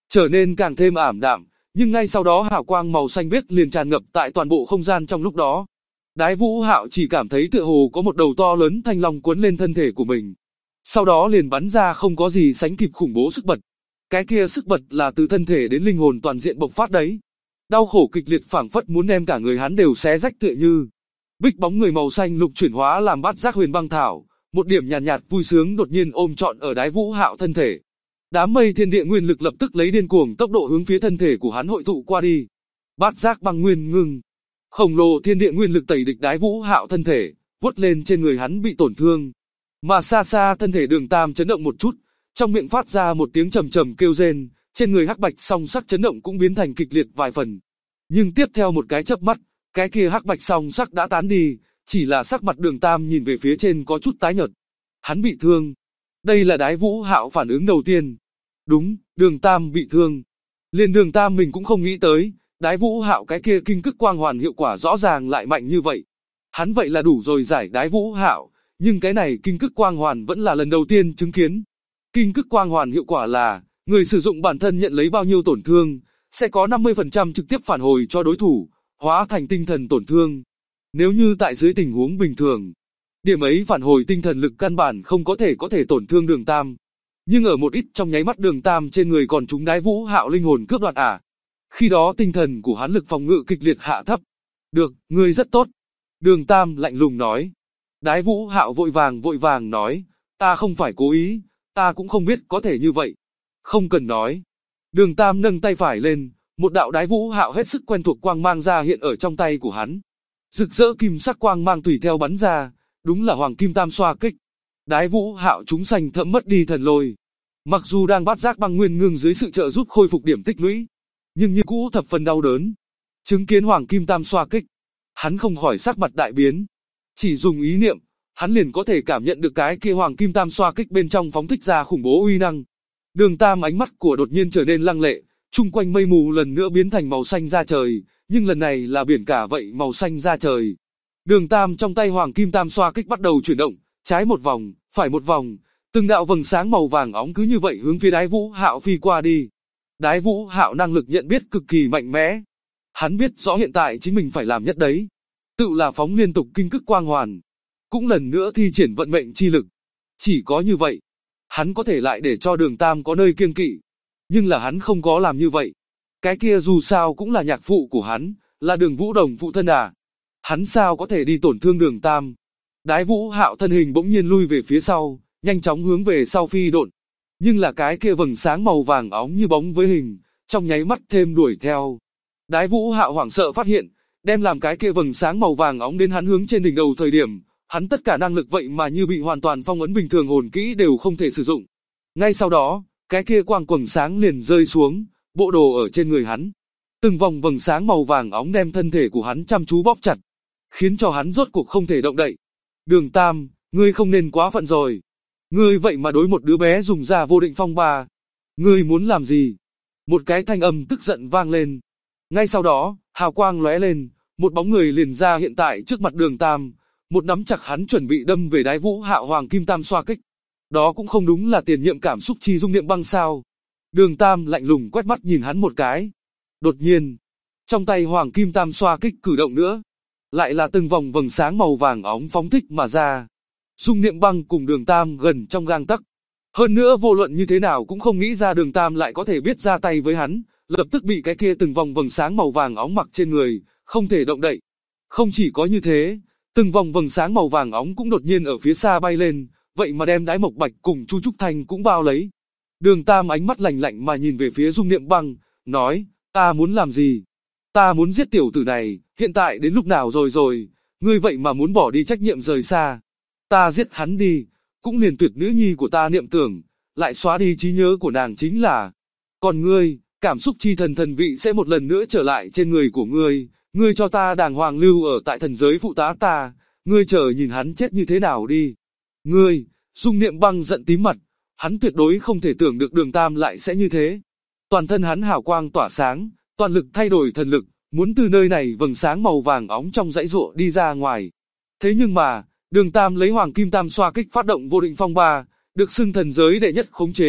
trở nên càng thêm ảm đạm, nhưng ngay sau đó hào quang màu xanh biếc liền tràn ngập tại toàn bộ không gian trong lúc đó. Đái Vũ Hạo chỉ cảm thấy tựa hồ có một đầu to lớn thanh long cuốn lên thân thể của mình. Sau đó liền bắn ra không có gì sánh kịp khủng bố sức bật. Cái kia sức bật là từ thân thể đến linh hồn toàn diện bộc phát đấy. Đau khổ kịch liệt phảng phất muốn đem cả người hắn đều xé rách tựa như. Bích bóng người màu xanh lục chuyển hóa làm bát giác huyền băng thảo, một điểm nhàn nhạt vui sướng đột nhiên ôm trọn ở Đái Vũ Hạo thân thể. Đám mây thiên địa nguyên lực lập tức lấy điên cuồng tốc độ hướng phía thân thể của hắn hội tụ qua đi. Bát giác băng nguyên ngưng, khổng lồ thiên địa nguyên lực tẩy địch Đái Vũ Hạo thân thể, vuốt lên trên người hắn bị tổn thương. Mà xa xa thân thể Đường Tam chấn động một chút, trong miệng phát ra một tiếng trầm trầm kêu rên, trên người hắc bạch song sắc chấn động cũng biến thành kịch liệt vài phần. Nhưng tiếp theo một cái chớp mắt, cái kia hắc bạch song sắc đã tán đi, chỉ là sắc mặt Đường Tam nhìn về phía trên có chút tái nhợt. Hắn bị thương. Đây là Đái Vũ Hạo phản ứng đầu tiên. Đúng, Đường Tam bị thương. Liền Đường Tam mình cũng không nghĩ tới, Đái Vũ Hạo cái kia kinh cức quang hoàn hiệu quả rõ ràng lại mạnh như vậy. Hắn vậy là đủ rồi giải Đái Vũ Hạo, nhưng cái này kinh cức quang hoàn vẫn là lần đầu tiên chứng kiến. Kinh cức quang hoàn hiệu quả là, người sử dụng bản thân nhận lấy bao nhiêu tổn thương, sẽ có 50% trực tiếp phản hồi cho đối thủ, hóa thành tinh thần tổn thương. Nếu như tại dưới tình huống bình thường, điểm ấy phản hồi tinh thần lực căn bản không có thể tổn thương Đường Tam. Nhưng ở một ít trong nháy mắt Đường Tam trên người còn trúng Đái Vũ Hạo linh hồn cướp đoạt à. Khi đó tinh thần của hắn lực phòng ngự kịch liệt hạ thấp. Được, ngươi rất tốt. Đường Tam lạnh lùng nói. Đái Vũ Hạo vội vàng nói, ta không phải cố ý, ta cũng không biết có thể như vậy. Không cần nói. Đường Tam nâng tay phải lên, một đạo Đái Vũ Hạo hết sức quen thuộc quang mang ra hiện ở trong tay của hắn. Rực rỡ kim sắc quang mang tùy theo bắn ra, đúng là Hoàng Kim Tam Xoa Kích. Đái Vũ Hạo chúng sanh thẫm mất đi thần lôi. Mặc dù đang bát giác băng nguyên ngưng dưới sự trợ giúp khôi phục điểm tích lũy, nhưng như cũ thập phần đau đớn. Chứng kiến Hoàng Kim Tam Xoa Kích, hắn không khỏi sắc mặt đại biến. Chỉ dùng ý niệm, hắn liền có thể cảm nhận được cái kia Hoàng Kim Tam Xoa Kích bên trong phóng thích ra khủng bố uy năng. Đường Tam ánh mắt của đột nhiên trở nên lăng lệ, chung quanh mây mù lần nữa biến thành màu xanh da trời, nhưng lần này là biển cả vậy màu xanh da trời. Đường Tam trong tay Hoàng Kim Tam Xoa Kích bắt đầu chuyển động, trái một vòng, phải một vòng, từng đạo vầng sáng màu vàng óng cứ như vậy hướng phía Đái Vũ Hạo phi qua đi. Đái Vũ Hạo năng lực nhận biết cực kỳ mạnh mẽ. Hắn biết rõ hiện tại chính mình phải làm nhất đấy, tự là phóng liên tục kinh cức quang hoàn, cũng lần nữa thi triển vận mệnh chi lực. Chỉ có như vậy, hắn có thể lại để cho Đường Tam có nơi kiêng kỵ. Nhưng là hắn không có làm như vậy. Cái kia dù sao cũng là nhạc phụ của hắn, là Đường Vũ Đồng phụ thân à. Hắn sao có thể đi tổn thương Đường Tam. Đái Vũ Hạo thân hình bỗng nhiên lui về phía sau, nhanh chóng hướng về sau phi độn. Nhưng là cái kia vầng sáng màu vàng óng như bóng với hình, trong nháy mắt thêm đuổi theo. Đái Vũ Hạo hoảng sợ phát hiện, đem làm cái kia vầng sáng màu vàng óng đến hắn hướng trên đỉnh đầu thời điểm, hắn tất cả năng lực vậy mà như bị hoàn toàn phong ấn bình thường hồn kỹ đều không thể sử dụng. Ngay sau đó, cái kia quang quầng sáng liền rơi xuống, bộ đồ ở trên người hắn. Từng vòng vầng sáng màu vàng óng đem thân thể của hắn chăm chú bóp chặt, khiến cho hắn rốt cuộc không thể động đậy. Đường Tam, ngươi không nên quá phận rồi. Ngươi vậy mà đối một đứa bé dùng ra vô định phong ba. Ngươi muốn làm gì? Một cái thanh âm tức giận vang lên. Ngay sau đó, hào quang lóe lên, một bóng người liền ra hiện tại trước mặt Đường Tam, một nắm chặt hắn chuẩn bị đâm về Đái Vũ Hạo Hoàng Kim Tam Xoa Kích. Đó cũng không đúng là tiền nhiệm cảm xúc chi dung niệm băng sao? Đường Tam lạnh lùng quét mắt nhìn hắn một cái. Đột nhiên, trong tay Hoàng Kim Tam Xoa Kích cử động nữa, lại là từng vòng vầng sáng màu vàng óng phóng thích mà ra. Dung niệm băng cùng Đường Tam gần trong gang tấc. Hơn nữa vô luận như thế nào cũng không nghĩ ra Đường Tam lại có thể biết ra tay với hắn, lập tức bị cái kia từng vòng vầng sáng màu vàng óng mặc trên người, không thể động đậy. Không chỉ có như thế, từng vòng vầng sáng màu vàng óng cũng đột nhiên ở phía xa bay lên, vậy mà đem Đái Mộc Bạch cùng Chu Trúc Thanh cũng bao lấy. Đường Tam ánh mắt lạnh lạnh mà nhìn về phía Dung niệm băng, nói, ta muốn làm gì? Ta muốn giết tiểu tử này, hiện tại đến lúc nào rồi, ngươi vậy mà muốn bỏ đi trách nhiệm rời xa. Ta giết hắn đi, cũng liền tuyệt nữ nhi của ta Niệm Tưởng, lại xóa đi trí nhớ của nàng chính là. Còn ngươi, cảm xúc chi thần vị sẽ một lần nữa trở lại trên người của ngươi, ngươi cho ta đàng hoàng lưu ở tại thần giới phụ tá ta, ngươi chờ nhìn hắn chết như thế nào đi. Ngươi, Dung niệm băng giận tím mặt, hắn tuyệt đối không thể tưởng được Đường Tam lại sẽ như thế. Toàn thân hắn hào quang tỏa sáng, toàn lực thay đổi thần lực, muốn từ nơi này vầng sáng màu vàng óng trong dãy ruộng đi ra ngoài. Thế nhưng mà, Đường Tam lấy Hoàng Kim Tam Xoa Kích phát động vô định phong ba, được xưng thần giới đệ nhất khống chế,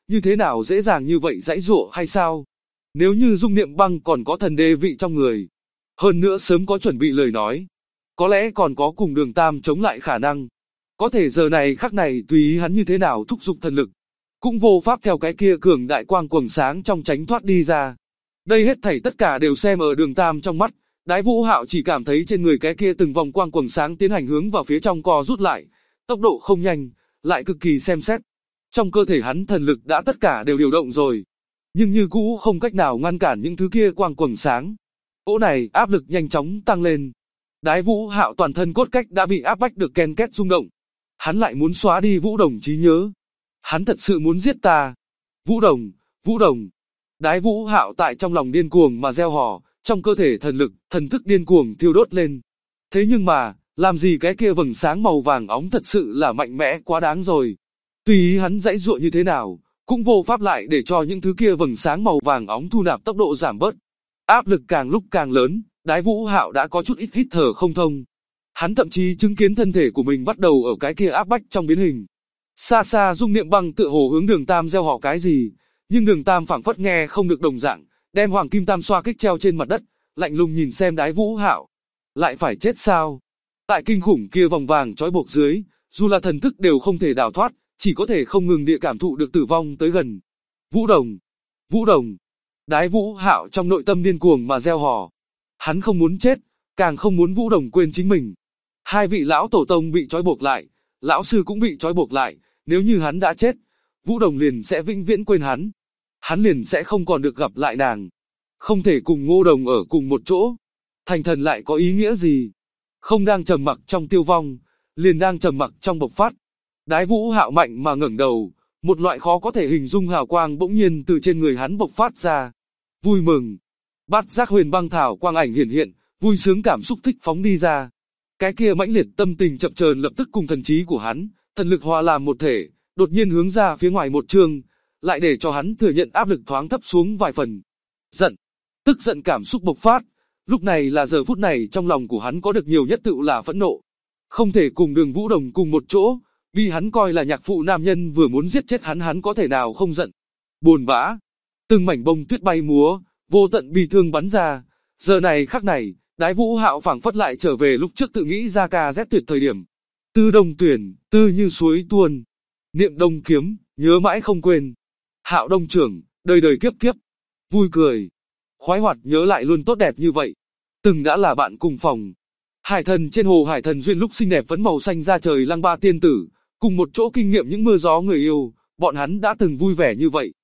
như thế nào dễ dàng như vậy giãy giụa hay sao? Nếu như Dung Niệm Băng còn có thần đê vị trong người, hơn nữa sớm có chuẩn bị lời nói, có lẽ còn có cùng Đường Tam chống lại khả năng. Có thể giờ này khắc này tùy ý hắn như thế nào thúc giục thần lực, cũng vô pháp theo cái kia cường đại quang quầng sáng trong tránh thoát đi ra. Đây hết thảy tất cả đều xem ở Đường Tam trong mắt, Đái Vũ Hạo chỉ cảm thấy trên người cái kia từng vòng quang quầng sáng tiến hành hướng vào phía trong co rút lại, tốc độ không nhanh, lại cực kỳ xem xét. Trong cơ thể hắn thần lực đã tất cả đều điều động rồi, nhưng như cũ không cách nào ngăn cản những thứ kia quang quầng sáng. Cỗ này áp lực nhanh chóng tăng lên. Đái Vũ Hạo toàn thân cốt cách đã bị áp bách được ken két rung động. Hắn lại muốn xóa đi Vũ Đồng trí nhớ. Hắn thật sự muốn giết ta. Vũ Đồng, Vũ Đồng. Đái Vũ Hạo tại trong lòng điên cuồng mà reo hò, trong cơ thể thần lực, thần thức điên cuồng thiêu đốt lên. Thế nhưng mà, làm gì cái kia vầng sáng màu vàng óng thật sự là mạnh mẽ quá đáng rồi. Tùy ý hắn giãy giụa như thế nào, cũng vô pháp lại để cho những thứ kia vầng sáng màu vàng óng thu nạp tốc độ giảm bớt. Áp lực càng lúc càng lớn, Đái Vũ Hạo đã có chút ít hít thở không thông. Hắn thậm chí chứng kiến thân thể của mình bắt đầu ở cái kia áp bách trong biến hình. Xa xa Dung Niệm Băng tựa hồ hướng Đường Tam gieo họ cái gì, nhưng Đường Tam phảng phất nghe không được đồng dạng, đem Hoàng Kim Tam xoa kích treo trên mặt đất, lạnh lùng nhìn xem Đái Vũ Hạo. Lại phải chết sao? Tại kinh khủng kia vòng vàng trói buộc dưới, dù là thần thức đều không thể đào thoát, chỉ có thể không ngừng địa cảm thụ được tử vong tới gần. Vũ Đồng, Vũ Đồng. Đái Vũ Hạo trong nội tâm điên cuồng mà reo hò. Hắn không muốn chết, càng không muốn Vũ Đồng quên chính mình. Hai vị lão tổ tông bị trói buộc lại, lão sư cũng bị trói buộc lại, nếu như hắn đã chết, Vũ Đồng liền sẽ vĩnh viễn quên hắn. Hắn liền sẽ không còn được gặp lại nàng. Không thể cùng Ngô Đồng ở cùng một chỗ. Thành thần lại có ý nghĩa gì? Không đang trầm mặc trong tiêu vong, liền đang trầm mặc trong bộc phát. Đái Vũ Hạo mạnh mà ngẩng đầu, một loại khó có thể hình dung hào quang bỗng nhiên từ trên người hắn bộc phát ra. Vui mừng. Bát Giác Huyền Băng Thảo quang ảnh hiển hiện, vui sướng cảm xúc thích phóng đi ra. Cái kia mãnh liệt tâm tình chập chờn lập tức cùng thần trí của hắn, thần lực hòa làm một thể, đột nhiên hướng ra phía ngoài một trường, lại để cho hắn thừa nhận áp lực thoáng thấp xuống vài phần. Giận, tức giận cảm xúc bộc phát, lúc này là giờ phút này trong lòng của hắn có được nhiều nhất tự là phẫn nộ. Không thể cùng Đường Vũ Đồng cùng một chỗ, vì hắn coi là nhạc phụ nam nhân vừa muốn giết chết hắn có thể nào không giận. Buồn bã, từng mảnh bông tuyết bay múa, vô tận bi thương bắn ra. Giờ này khắc này, Đái Vũ Hạo phảng phất lại trở về lúc trước tự nghĩ ra ca rét tuyệt thời điểm. Tư Đông tuyển, tư như suối tuôn. Niệm Đông kiếm, nhớ mãi không quên. Hạo Đông trưởng, đời đời kiếp kiếp. Vui cười, khoái hoạt nhớ lại luôn tốt đẹp như vậy. Từng đã là bạn cùng phòng. Hải thần trên hồ Hải thần duyên lúc xinh đẹp phấn màu xanh ra trời Lăng Ba tiên tử, cùng một chỗ kinh nghiệm những mưa gió người yêu, bọn hắn đã từng vui vẻ như vậy.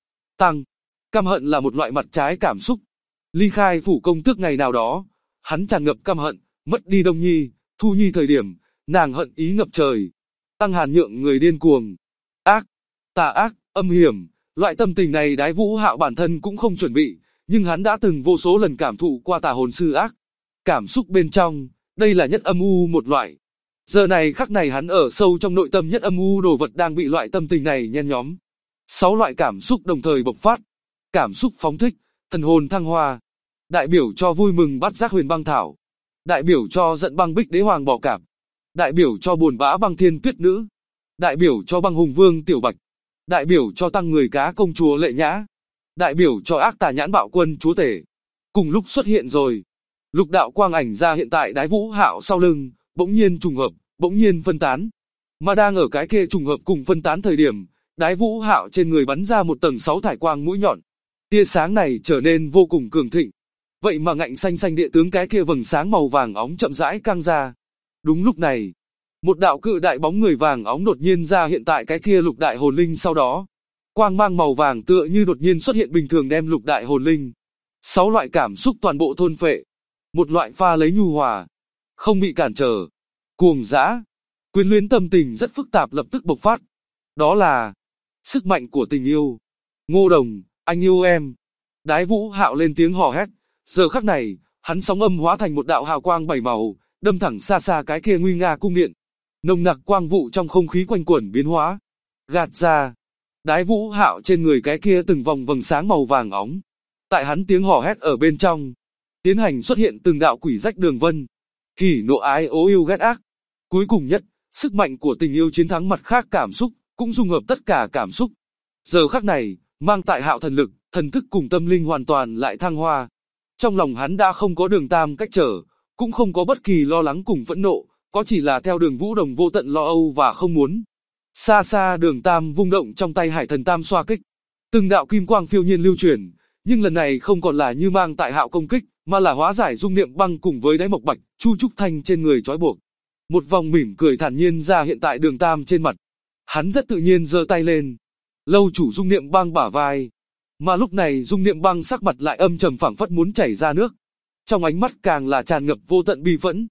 Căm hận là một loại mặt trái cảm xúc. Ly khai phủ công tước ngày nào đó, hắn tràn ngập căm hận, mất đi Đông Nhi, Thu Nhi thời điểm, nàng hận ý ngập trời. Tăng Hàn nhượng người điên cuồng. Ác, tà ác, âm hiểm, loại tâm tình này Đái Vũ Hạo bản thân cũng không chuẩn bị, nhưng hắn đã từng vô số lần cảm thụ qua tà hồn sư ác. Cảm xúc bên trong, đây là nhất âm u một loại. Giờ này khắc này hắn ở sâu trong nội tâm nhất âm u đồ vật đang bị loại tâm tình này nhen nhóm. 6 loại cảm xúc đồng thời bộc phát. Cảm xúc phóng thích, thần hồn thăng hoa. Đại biểu cho vui mừng Bát Giác Huyền Băng Thảo. Đại biểu cho giận băng Bích Đế Hoàng Bò Cạp. Đại biểu cho buồn bã Băng Thiên Tuyết Nữ. Đại biểu cho Băng Hùng Vương Tiểu Bạch. Đại biểu cho tăng người cá công chúa Lệ Nhã. Đại biểu cho ác tà nhãn bạo quân chúa tể. Cùng lúc xuất hiện rồi. Lục đạo quang ảnh ra hiện tại Đái Vũ Hạo sau lưng, bỗng nhiên trùng hợp, bỗng nhiên phân tán. Mà đang ở cái kia trùng hợp cùng phân tán thời điểm, Đái Vũ Hạo trên người bắn ra một tầng 6 thải quang mũi nhọn. Tia sáng này trở nên vô cùng cường thịnh. Vậy mà ngạnh xanh xanh địa tướng cái kia vầng sáng màu vàng óng chậm rãi căng ra. Đúng lúc này, một đạo cự đại bóng người vàng óng đột nhiên ra hiện tại cái kia lục đại hồn linh sau đó. Quang mang màu vàng tựa như đột nhiên xuất hiện bình thường đem lục đại hồn linh. 6 loại cảm xúc toàn bộ thôn phệ. Một loại pha lấy nhu hòa, không bị cản trở, cuồng dã, quyến luyến tâm tình rất phức tạp lập tức bộc phát. Đó là sức mạnh của tình yêu. Ngô Đồng, anh yêu em. Đái Vũ Hạo lên tiếng hò hét. Giờ khắc này, hắn sóng âm hóa thành một đạo hào quang 7 màu, đâm thẳng xa xa cái kia nguy nga cung điện. Nồng nặc quang vụ trong không khí quanh quẩn biến hóa. Gạt ra. Đái Vũ Hạo trên người cái kia từng vòng vầng sáng màu vàng óng. Tại hắn tiếng hò hét ở bên trong, tiến hành xuất hiện từng đạo quỷ rách đường vân. Hỉ nộ ái ố yêu ghét ác. Cuối cùng nhất, sức mạnh của tình yêu chiến thắng mặt khác cảm xúc, cũng dung hợp tất cả cảm xúc. Giờ khắc này, Mang Tại Hạo thần lực, thần thức cùng tâm linh hoàn toàn lại thăng hoa. Trong lòng hắn đã không có Đường Tam cách trở, cũng không có bất kỳ lo lắng cùng phẫn nộ, có chỉ là theo Đường Vũ Đồng vô tận lo âu và không muốn. Xa xa Đường Tam vung động trong tay Hải Thần Tam xoa kích. Từng đạo kim quang phiêu nhiên lưu chuyển, nhưng lần này không còn là như Mang Tại Hạo công kích, mà là hóa giải dung niệm băng cùng với đáy mộc bạch, Chu Trúc Thanh trên người trói buộc. Một vòng mỉm cười thản nhiên ra hiện tại Đường Tam trên mặt. Hắn rất tự nhiên giơ tay lên. Lâu chủ dung niệm băng bả vai. Mà lúc này dung niệm băng sắc mặt lại âm trầm phảng phất muốn chảy ra nước. Trong ánh mắt càng là tràn ngập vô tận bi phẫn.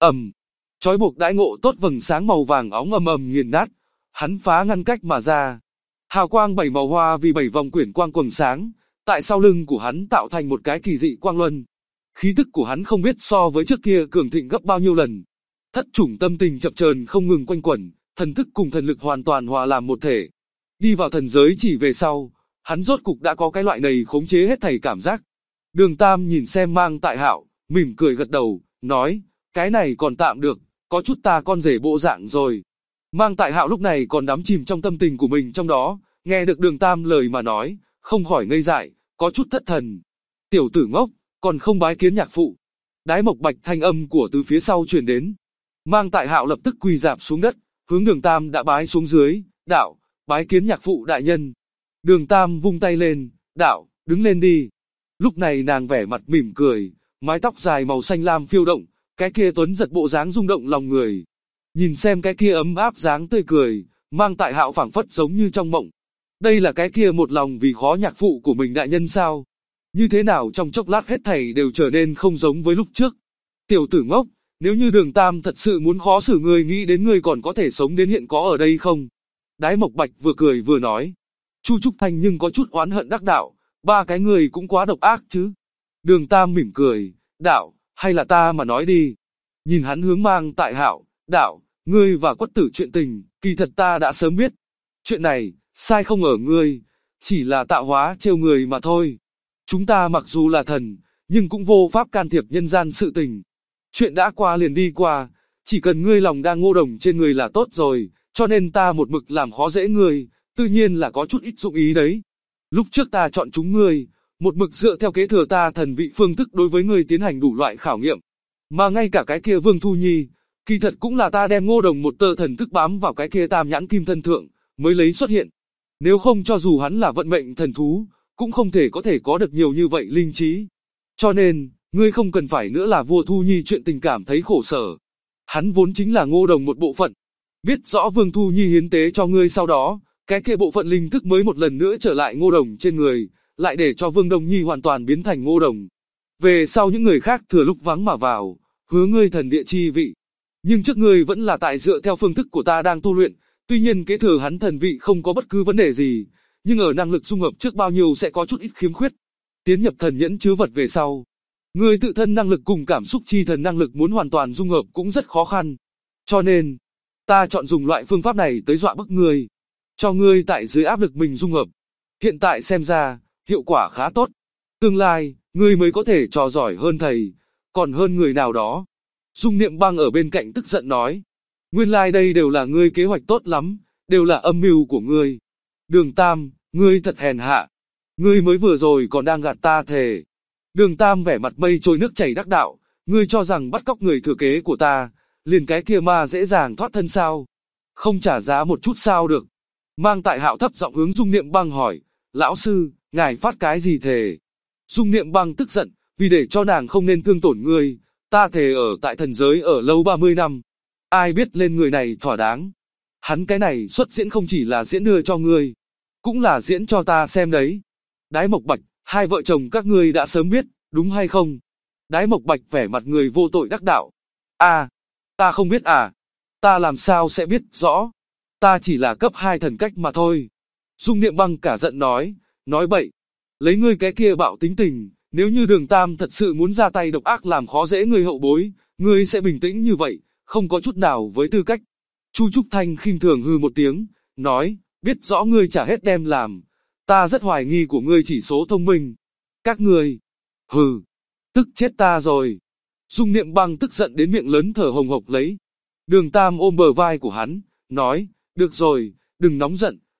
Trói buộc đãi ngộ tốt vầng sáng màu vàng óng ầm ầm nghiền nát. Hắn phá ngăn cách mà ra. Hào quang 7 màu hoa vì 7 vòng quyển quang quầng sáng, tại sau lưng của hắn tạo thành một cái kỳ dị quang luân. Khí tức của hắn không biết so với trước kia cường thịnh gấp bao nhiêu lần. Thất chủng tâm tình chập chờn không ngừng quanh quẩn, thần thức cùng thần lực hoàn toàn hòa làm một thể. Đi vào thần giới chỉ về sau, hắn rốt cục đã có cái loại này khống chế hết thảy cảm giác. Đường Tam nhìn xem Mang Tại Hạo, mỉm cười gật đầu, nói, cái này còn tạm được, có chút ta con rể bộ dạng rồi. Mang Tại Hạo lúc này còn đắm chìm trong tâm tình của mình trong đó, nghe được Đường Tam lời mà nói, không khỏi ngây dại, có chút thất thần. Tiểu tử ngốc, còn không bái kiến nhạc phụ. Đái mộc bạch thanh âm của từ phía sau truyền đến. Mang Tại Hạo lập tức quỳ rạp xuống đất, hướng Đường Tam đã bái xuống dưới, đạo, bái kiến nhạc phụ đại nhân. Đường Tam vung tay lên, đạo, đứng lên đi. Lúc này nàng vẻ mặt mỉm cười, mái tóc dài màu xanh lam phiêu động, cái kia tuấn giật bộ dáng rung động lòng người. Nhìn xem cái kia ấm áp dáng tươi cười, Mang Tại Hạo phảng phất giống như trong mộng. Đây là cái kia một lòng vì khó nhạc phụ của mình đại nhân sao? Như thế nào trong chốc lát hết thảy đều trở nên không giống với lúc trước. Tiểu tử ngốc, nếu như Đường Tam thật sự muốn khó xử ngươi, nghĩ đến ngươi còn có thể sống đến hiện có ở đây không? Đái Mộc Bạch vừa cười vừa nói. Chu Trúc Thanh nhưng có chút oán hận đắc đạo, ba cái người cũng quá độc ác chứ. Đường Tam mỉm cười, đạo, hay là ta mà nói đi. Nhìn hắn hướng Mang Tại Hạo, đạo, ngươi và Quất Tử chuyện tình, kỳ thật ta đã sớm biết. Chuyện này, sai không ở ngươi, chỉ là tạo hóa trêu người mà thôi. Chúng ta mặc dù là thần, nhưng cũng vô pháp can thiệp nhân gian sự tình. Chuyện đã qua liền đi qua, chỉ cần ngươi lòng đang ngô đồng trên người là tốt rồi, cho nên ta một mực làm khó dễ ngươi, tự nhiên là có chút ít dụng ý đấy. Lúc trước ta chọn chúng ngươi, một mực dựa theo kế thừa ta thần vị phương thức đối với ngươi tiến hành đủ loại khảo nghiệm. Mà ngay cả cái kia Vương Thu Nhi, kỳ thật cũng là ta đem ngô đồng một tơ thần thức bám vào cái kia tam nhãn kim thân thượng, mới lấy xuất hiện. Nếu không cho dù hắn là vận mệnh thần thú, cũng không thể có được nhiều như vậy linh trí. Cho nên, ngươi không cần phải nữa là vua Thu Nhi chuyện tình cảm thấy khổ sở. Hắn vốn chính là ngô đồng một bộ phận. Biết rõ Vương Thu Nhi hiến tế cho ngươi sau đó, cái kia bộ phận linh thức mới một lần nữa trở lại ngô đồng trên người, lại để cho Vương Đông Nhi hoàn toàn biến thành ngô đồng. Về sau những người khác thừa lúc vắng mà vào, hứa ngươi thần địa chi vị. Nhưng trước ngươi vẫn là tại dựa theo phương thức của ta đang tu luyện, tuy nhiên kế thừa hắn thần vị không có bất cứ vấn đề gì, nhưng ở năng lực dung hợp trước bao nhiêu sẽ có chút ít khiếm khuyết. Tiến nhập thần nhẫn chứa vật về sau, ngươi tự thân năng lực cùng cảm xúc chi thần năng lực muốn hoàn toàn dung hợp cũng rất khó khăn. Cho nên, ta chọn dùng loại phương pháp này tới dọa bức ngươi, cho ngươi tại dưới áp lực mình dung hợp. Hiện tại xem ra, hiệu quả khá tốt. Tương lai, ngươi mới có thể trò giỏi hơn thầy, còn hơn người nào đó. Dung Niệm Băng ở bên cạnh tức giận nói. Nguyên lai đây đều là ngươi kế hoạch tốt lắm, đều là âm mưu của ngươi. Đường Tam, ngươi thật hèn hạ. Ngươi mới vừa rồi còn đang gạt ta thề. Đường Tam vẻ mặt mây trôi nước chảy đắc đạo. Ngươi cho rằng bắt cóc người thừa kế của ta, liền cái kia ma dễ dàng thoát thân sao? Không trả giá một chút sao được? Mang Tại Hạo thấp giọng hướng Dung Niệm Băng hỏi. Lão sư, ngài phát cái gì thề? Dung Niệm Băng tức giận, vì để cho nàng không nên thương tổn ngươi, ta thề ở tại thần giới ở lâu 30 năm. Ai biết lên người này thỏa đáng. Hắn cái này xuất diễn không chỉ là diễn đưa cho ngươi, cũng là diễn cho ta xem đấy. Đái Mộc Bạch, hai vợ chồng các ngươi đã sớm biết, đúng hay không? Đái Mộc Bạch vẻ mặt người vô tội đắc đạo. À, ta không biết à? Ta làm sao sẽ biết rõ? Ta chỉ là cấp 2 thần cách mà thôi. Dung Niệm Băng cả giận nói bậy. Lấy ngươi cái kia bạo tính tình, nếu như Đường Tam thật sự muốn ra tay độc ác làm khó dễ ngươi hậu bối, ngươi sẽ bình tĩnh như vậy, không có chút nào với tư cách. Chu Trúc Thanh khinh thường hư một tiếng, nói, biết rõ ngươi trả hết đem làm, ta rất hoài nghi của ngươi chỉ số thông minh. Các ngươi, hừ, tức chết ta rồi. Dung Niệm Băng tức giận đến miệng lớn thở hồng hộc lấy. Đường Tam ôm bờ vai của hắn, nói, được rồi, đừng nóng giận,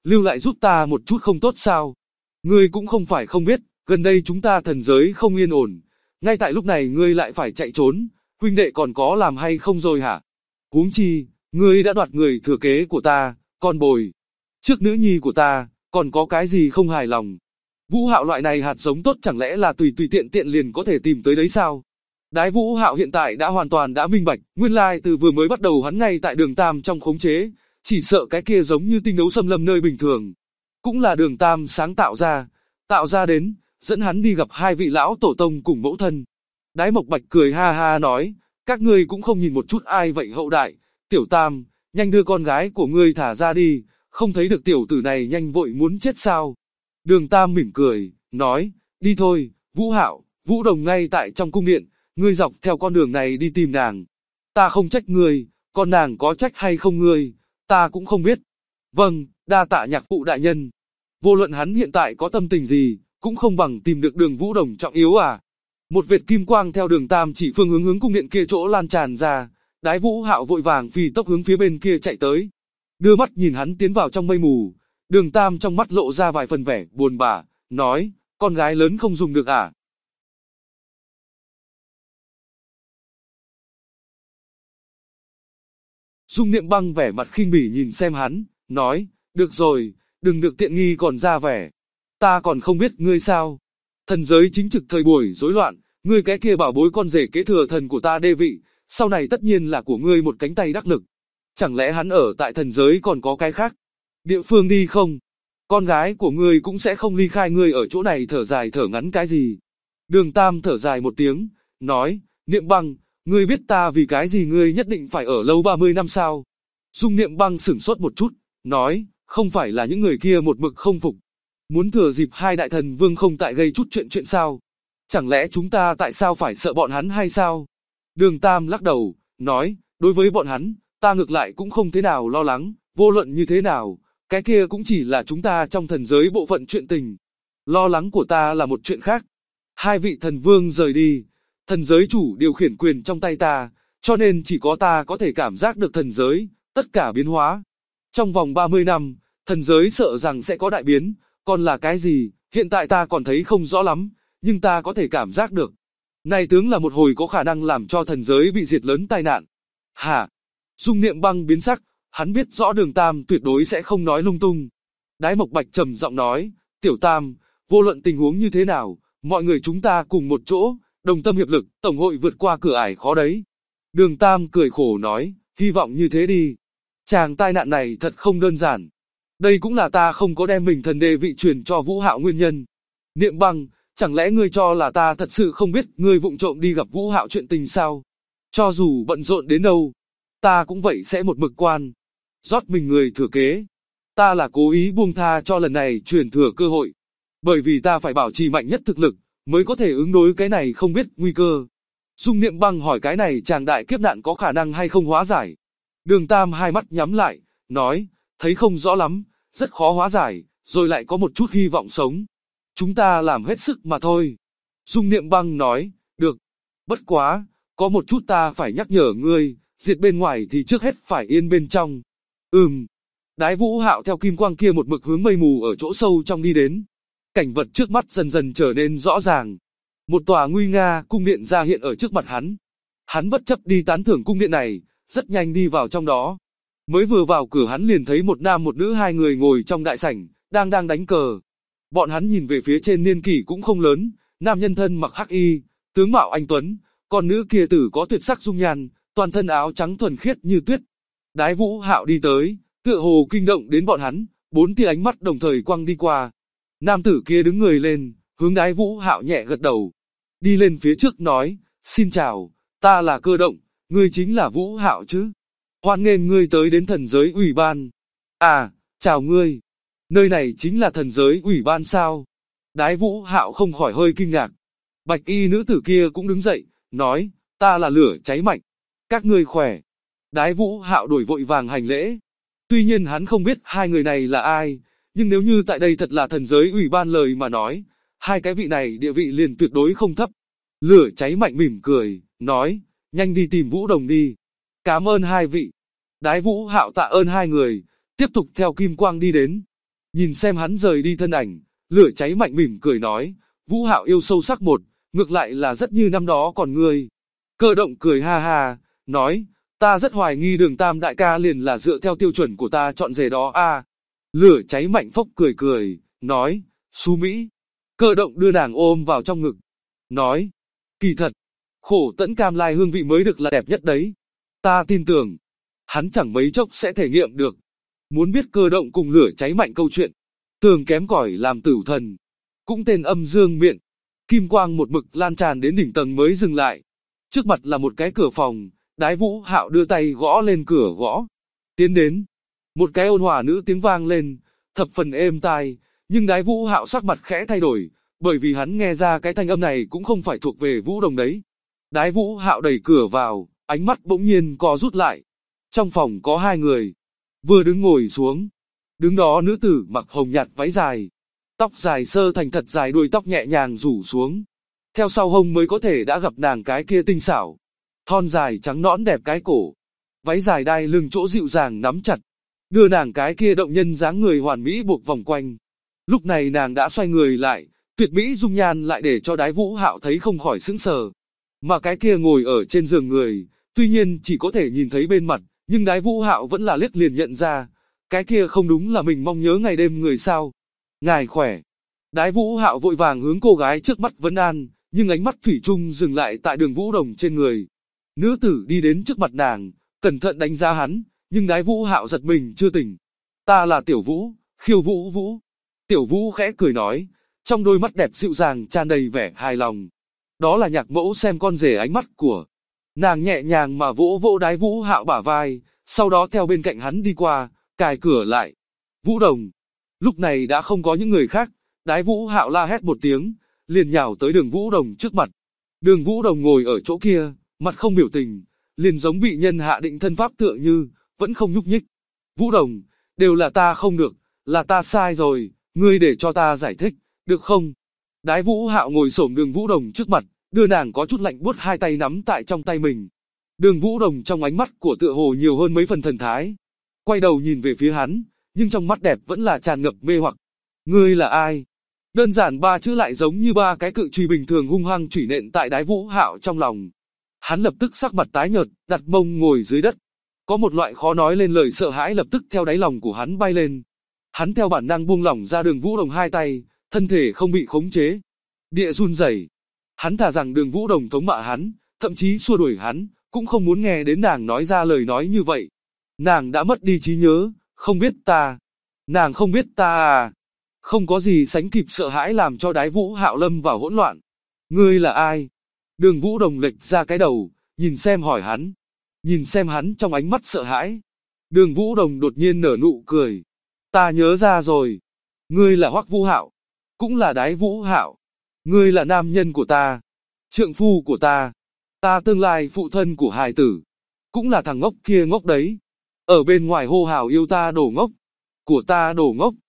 lưu lại giúp ta một chút không tốt sao? Ngươi cũng không phải không biết, gần đây chúng ta thần giới không yên ổn. Ngay tại lúc này ngươi lại phải chạy trốn, huynh đệ còn có làm hay không rồi hả? Huống chi, ngươi đã đoạt người thừa kế của ta, con bồi. Trước nữ nhi của ta, còn có cái gì không hài lòng? Vũ Hạo loại này hạt giống tốt chẳng lẽ là tùy tùy tiện tiện liền có thể tìm tới đấy sao? Đái Vũ Hạo hiện tại đã hoàn toàn đã minh bạch, nguyên lai từ vừa mới bắt đầu hắn ngay tại Đường Tam trong khống chế, chỉ sợ cái kia giống như tinh đấu xâm lâm nơi bình thường. Cũng là Đường Tam sáng tạo ra đến, dẫn hắn đi gặp hai vị lão tổ tông cùng mẫu thân. Đái Mộc Bạch cười ha ha nói, các ngươi cũng không nhìn một chút ai vậy hậu đại, Tiểu Tam, nhanh đưa con gái của ngươi thả ra đi, không thấy được tiểu tử này nhanh vội muốn chết sao? Đường Tam mỉm cười, nói, đi thôi, Vũ Hạo, Vũ Đồng ngay tại trong cung điện, ngươi dọc theo con đường này đi tìm nàng. Ta không trách ngươi, còn nàng có trách hay không ngươi, ta cũng không biết. Vâng, đa tạ nhạc phụ đại nhân. Vô luận hắn hiện tại có tâm tình gì, cũng không bằng tìm được Đường Vũ Đồng trọng yếu à. Một vệt kim quang theo Đường Tam chỉ phương hướng cung điện kia chỗ lan tràn ra, Đái Vũ Hạo vội vàng phi tốc hướng phía bên kia chạy tới. Đưa mắt nhìn hắn tiến vào trong mây mù, Đường Tam trong mắt lộ ra vài phần vẻ buồn bã, nói, con gái lớn không dùng được à? Dung Niệm Băng vẻ mặt khinh bỉ nhìn xem hắn, nói, được rồi, đừng được tiện nghi còn ra vẻ. Ta còn không biết ngươi sao? Thần giới chính trực thời buổi rối loạn, ngươi cái kia bảo bối con rể kế thừa thần của ta đê vị, sau này tất nhiên là của ngươi một cánh tay đắc lực. Chẳng lẽ hắn ở tại thần giới còn có cái khác địa phương đi không? Con gái của ngươi cũng sẽ không ly khai ngươi ở chỗ này thở dài thở ngắn cái gì? Đường Tam thở dài một tiếng, nói, Niệm Băng, ngươi biết ta vì cái gì ngươi nhất định phải ở lâu 30 năm sao? Dung Niệm Băng sửng sốt một chút, nói, không phải là những người kia một mực không phục. Muốn thừa dịp hai đại thần vương không tại gây chút chuyện sao? Chẳng lẽ chúng ta tại sao phải sợ bọn hắn hay sao? Đường Tam lắc đầu, nói, đối với bọn hắn, ta ngược lại cũng không thế nào lo lắng, vô luận như thế nào, cái kia cũng chỉ là chúng ta trong thần giới bộ phận chuyện tình. Lo lắng của ta là một chuyện khác. Hai vị thần vương rời đi, thần giới chủ điều khiển quyền trong tay ta, cho nên chỉ có ta có thể cảm giác được thần giới, tất cả biến hóa. Trong vòng 30 năm, thần giới sợ rằng sẽ có đại biến, còn là cái gì, hiện tại ta còn thấy không rõ lắm, nhưng ta có thể cảm giác được. Này tướng là một hồi có khả năng làm cho thần giới bị diệt lớn tai nạn. Hả? Dung Niệm Băng biến sắc, hắn biết rõ Đường Tam tuyệt đối sẽ không nói lung tung. Đái Mộc Bạch trầm giọng nói, Tiểu Tam, vô luận tình huống như thế nào, mọi người chúng ta cùng một chỗ, đồng tâm hiệp lực, tổng hội vượt qua cửa ải khó đấy. Đường Tam cười khổ nói, hy vọng như thế đi. Chàng tai nạn này thật không đơn giản. Đây cũng là ta không có đem mình thần đê vị truyền cho Vũ Hạo nguyên nhân. Niệm Băng, chẳng lẽ ngươi cho là ta thật sự không biết ngươi vụng trộm đi gặp Vũ Hạo chuyện tình sao? Cho dù bận rộn đến đâu, ta cũng vậy sẽ một mực quan. Rót mình người thừa kế. Ta là cố ý buông tha cho lần này truyền thừa cơ hội. Bởi vì ta phải bảo trì mạnh nhất thực lực, mới có thể ứng đối cái này không biết nguy cơ. Dung Niệm Băng hỏi cái này chàng đại kiếp nạn có khả năng hay không hóa giải. Đường Tam hai mắt nhắm lại, nói, thấy không rõ lắm, rất khó hóa giải, rồi lại có một chút hy vọng sống. Chúng ta làm hết sức mà thôi. Dung Niệm Băng nói, được. Bất quá, có một chút ta phải nhắc nhở ngươi, diệt bên ngoài thì trước hết phải yên bên trong. Đái Vũ Hạo theo kim quang kia một mực hướng mây mù ở chỗ sâu trong đi đến. Cảnh vật trước mắt dần dần trở nên rõ ràng. Một tòa nguy nga cung điện ra hiện ở trước mặt hắn. Hắn bất chấp đi tán thưởng cung điện này, rất nhanh đi vào trong đó. Mới vừa vào cửa hắn liền thấy một nam một nữ hai người ngồi trong đại sảnh, đang đánh cờ. Bọn hắn nhìn về phía trên niên kỷ cũng không lớn, nam nhân thân mặc hắc y, tướng mạo anh tuấn, còn nữ kia tử có tuyệt sắc dung nhan, toàn thân áo trắng thuần khiết như tuyết. Đái Vũ Hạo đi tới, tựa hồ kinh động đến bọn hắn, bốn tia ánh mắt đồng thời quăng đi qua. Nam tử kia đứng người lên, hướng Đái Vũ Hạo nhẹ gật đầu. Đi lên phía trước nói, xin chào, ta là Cơ Động, ngươi chính là Vũ Hạo chứ? Hoan nghênh ngươi tới đến thần giới ủy ban. À, chào ngươi. Nơi này chính là thần giới ủy ban sao? Đái Vũ Hạo không khỏi hơi kinh ngạc. Bạch y nữ tử kia cũng đứng dậy, nói, ta là Lửa Cháy Mạnh. Các ngươi khỏe. Đái Vũ Hạo đổi vội vàng hành lễ. Tuy nhiên hắn không biết hai người này là ai, nhưng nếu như tại đây thật là thần giới ủy ban lời mà nói, hai cái vị này địa vị liền tuyệt đối không thấp. Lửa Cháy Mạnh mỉm cười, nói, nhanh đi tìm Vũ Đồng đi. Cảm ơn hai vị. Đái Vũ Hạo tạ ơn hai người, tiếp tục theo kim quang đi đến. Nhìn xem hắn rời đi thân ảnh, Lửa Cháy Mạnh mỉm cười nói, Vũ Hạo yêu sâu sắc một, ngược lại là rất như năm đó còn ngươi. Cơ Động cười ha ha, nói, ta rất hoài nghi Đường Tam đại ca liền là dựa theo tiêu chuẩn của ta chọn rể đó a. Lửa Cháy Mạnh phốc cười cười, nói, Xú Mỹ. Cơ Động đưa nàng ôm vào trong ngực, nói, kỳ thật, khổ tẫn cam lai hương vị mới được là đẹp nhất đấy. Ta tin tưởng, hắn chẳng mấy chốc sẽ thể nghiệm được. Muốn biết Cơ Động cùng Lửa Cháy Mạnh câu chuyện, tường kém cỏi làm tửu thần, cũng tên âm dương miệng, kim quang một mực lan tràn đến đỉnh tầng mới dừng lại. Trước mặt là một cái cửa phòng, Đái Vũ Hạo đưa tay gõ lên cửa gõ. Tiến đến, một cái ôn hòa nữ tiếng vang lên, thập phần êm tai, nhưng Đái Vũ Hạo sắc mặt khẽ thay đổi, bởi vì hắn nghe ra cái thanh âm này cũng không phải thuộc về Vũ Đồng đấy. Đái Vũ Hạo đẩy cửa vào, ánh mắt bỗng nhiên co rút lại. Trong phòng có hai người, vừa đứng ngồi xuống. Đứng đó nữ tử mặc hồng nhạt váy dài, tóc dài sơ thành thật dài, đuôi tóc nhẹ nhàng rủ xuống. Theo sau hông mới có thể đã gặp nàng cái kia tinh xảo, thon dài trắng nõn đẹp cái cổ. Váy dài đai lưng chỗ dịu dàng nắm chặt, đưa nàng cái kia động nhân dáng người hoàn mỹ buộc vòng quanh. Lúc này nàng đã xoay người lại, tuyệt mỹ dung nhan lại để cho Đái Vũ Hạo thấy không khỏi sững sờ. Mà cái kia ngồi ở trên giường người, tuy nhiên chỉ có thể nhìn thấy bên mặt, nhưng Đái Vũ Hạo vẫn là liếc liền nhận ra, cái kia không đúng là mình mong nhớ ngày đêm người sao. Ngài khỏe. Đái Vũ Hạo vội vàng hướng cô gái trước mắt vấn an, nhưng ánh mắt thủy chung dừng lại tại Đường Vũ Đồng trên người. Nữ tử đi đến trước mặt nàng, cẩn thận đánh giá hắn, nhưng Đái Vũ Hạo giật mình chưa tỉnh. Ta là Tiểu Vũ, Khiêu Vũ Vũ. Tiểu Vũ khẽ cười nói, trong đôi mắt đẹp dịu dàng tràn đầy vẻ hài lòng. Đó là Nhạc Mẫu xem con rể. Ánh mắt của nàng nhẹ nhàng mà vỗ vỗ Đái Vũ Hạo bả vai, sau đó theo bên cạnh hắn đi qua, cài cửa lại. Vũ Đồng. Lúc này đã không có những người khác, Đái Vũ Hạo la hét một tiếng, liền nhào tới Đường Vũ Đồng trước mặt. Đường Vũ Đồng ngồi ở chỗ kia, mặt không biểu tình, liền giống bị nhân hạ định thân pháp tựa như, vẫn không nhúc nhích. Vũ Đồng, đều là ta không được, là ta sai rồi, ngươi để cho ta giải thích, được không? Đái Vũ Hạo ngồi xổm Đường Vũ Đồng trước mặt, đưa nàng có chút lạnh buốt hai tay nắm tại trong tay mình. Đường Vũ Đồng trong ánh mắt của tựa hồ nhiều hơn mấy phần thần thái. Quay đầu nhìn về phía hắn, nhưng trong mắt đẹp vẫn là tràn ngập mê hoặc. Ngươi là ai? Đơn giản ba chữ lại giống như ba cái cự chùy bình thường hung hăng chủy nện tại Đái Vũ Hạo trong lòng. Hắn lập tức sắc mặt tái nhợt, đặt mông ngồi dưới đất. Có một loại khó nói lên lời sợ hãi lập tức theo đáy lòng của hắn bay lên. Hắn theo bản năng buông lỏng ra Đường Vũ Đồng hai tay, thân thể không bị khống chế. Địa run rẩy. Hắn thà rằng Đường Vũ Đồng thống mạ hắn, thậm chí xua đuổi hắn, cũng không muốn nghe đến nàng nói ra lời nói như vậy. Nàng đã mất đi trí nhớ, không biết ta. Nàng không biết ta à? Không có gì sánh kịp sợ hãi làm cho Đái Vũ Hạo lâm vào hỗn loạn. Ngươi là ai? Đường Vũ Đồng lệch ra cái đầu, nhìn xem hỏi hắn. Nhìn xem hắn trong ánh mắt sợ hãi. Đường Vũ Đồng đột nhiên nở nụ cười. Ta nhớ ra rồi. Ngươi là Hoắc Vũ Hạo. Cũng là Đái Vũ Hạo. Ngươi là nam nhân của ta. Trượng phu của ta. Ta tương lai phụ thân của hài tử. Cũng là thằng ngốc kia ngốc đấy. Ở bên ngoài hô hào yêu ta đồ ngốc. Của ta đồ ngốc.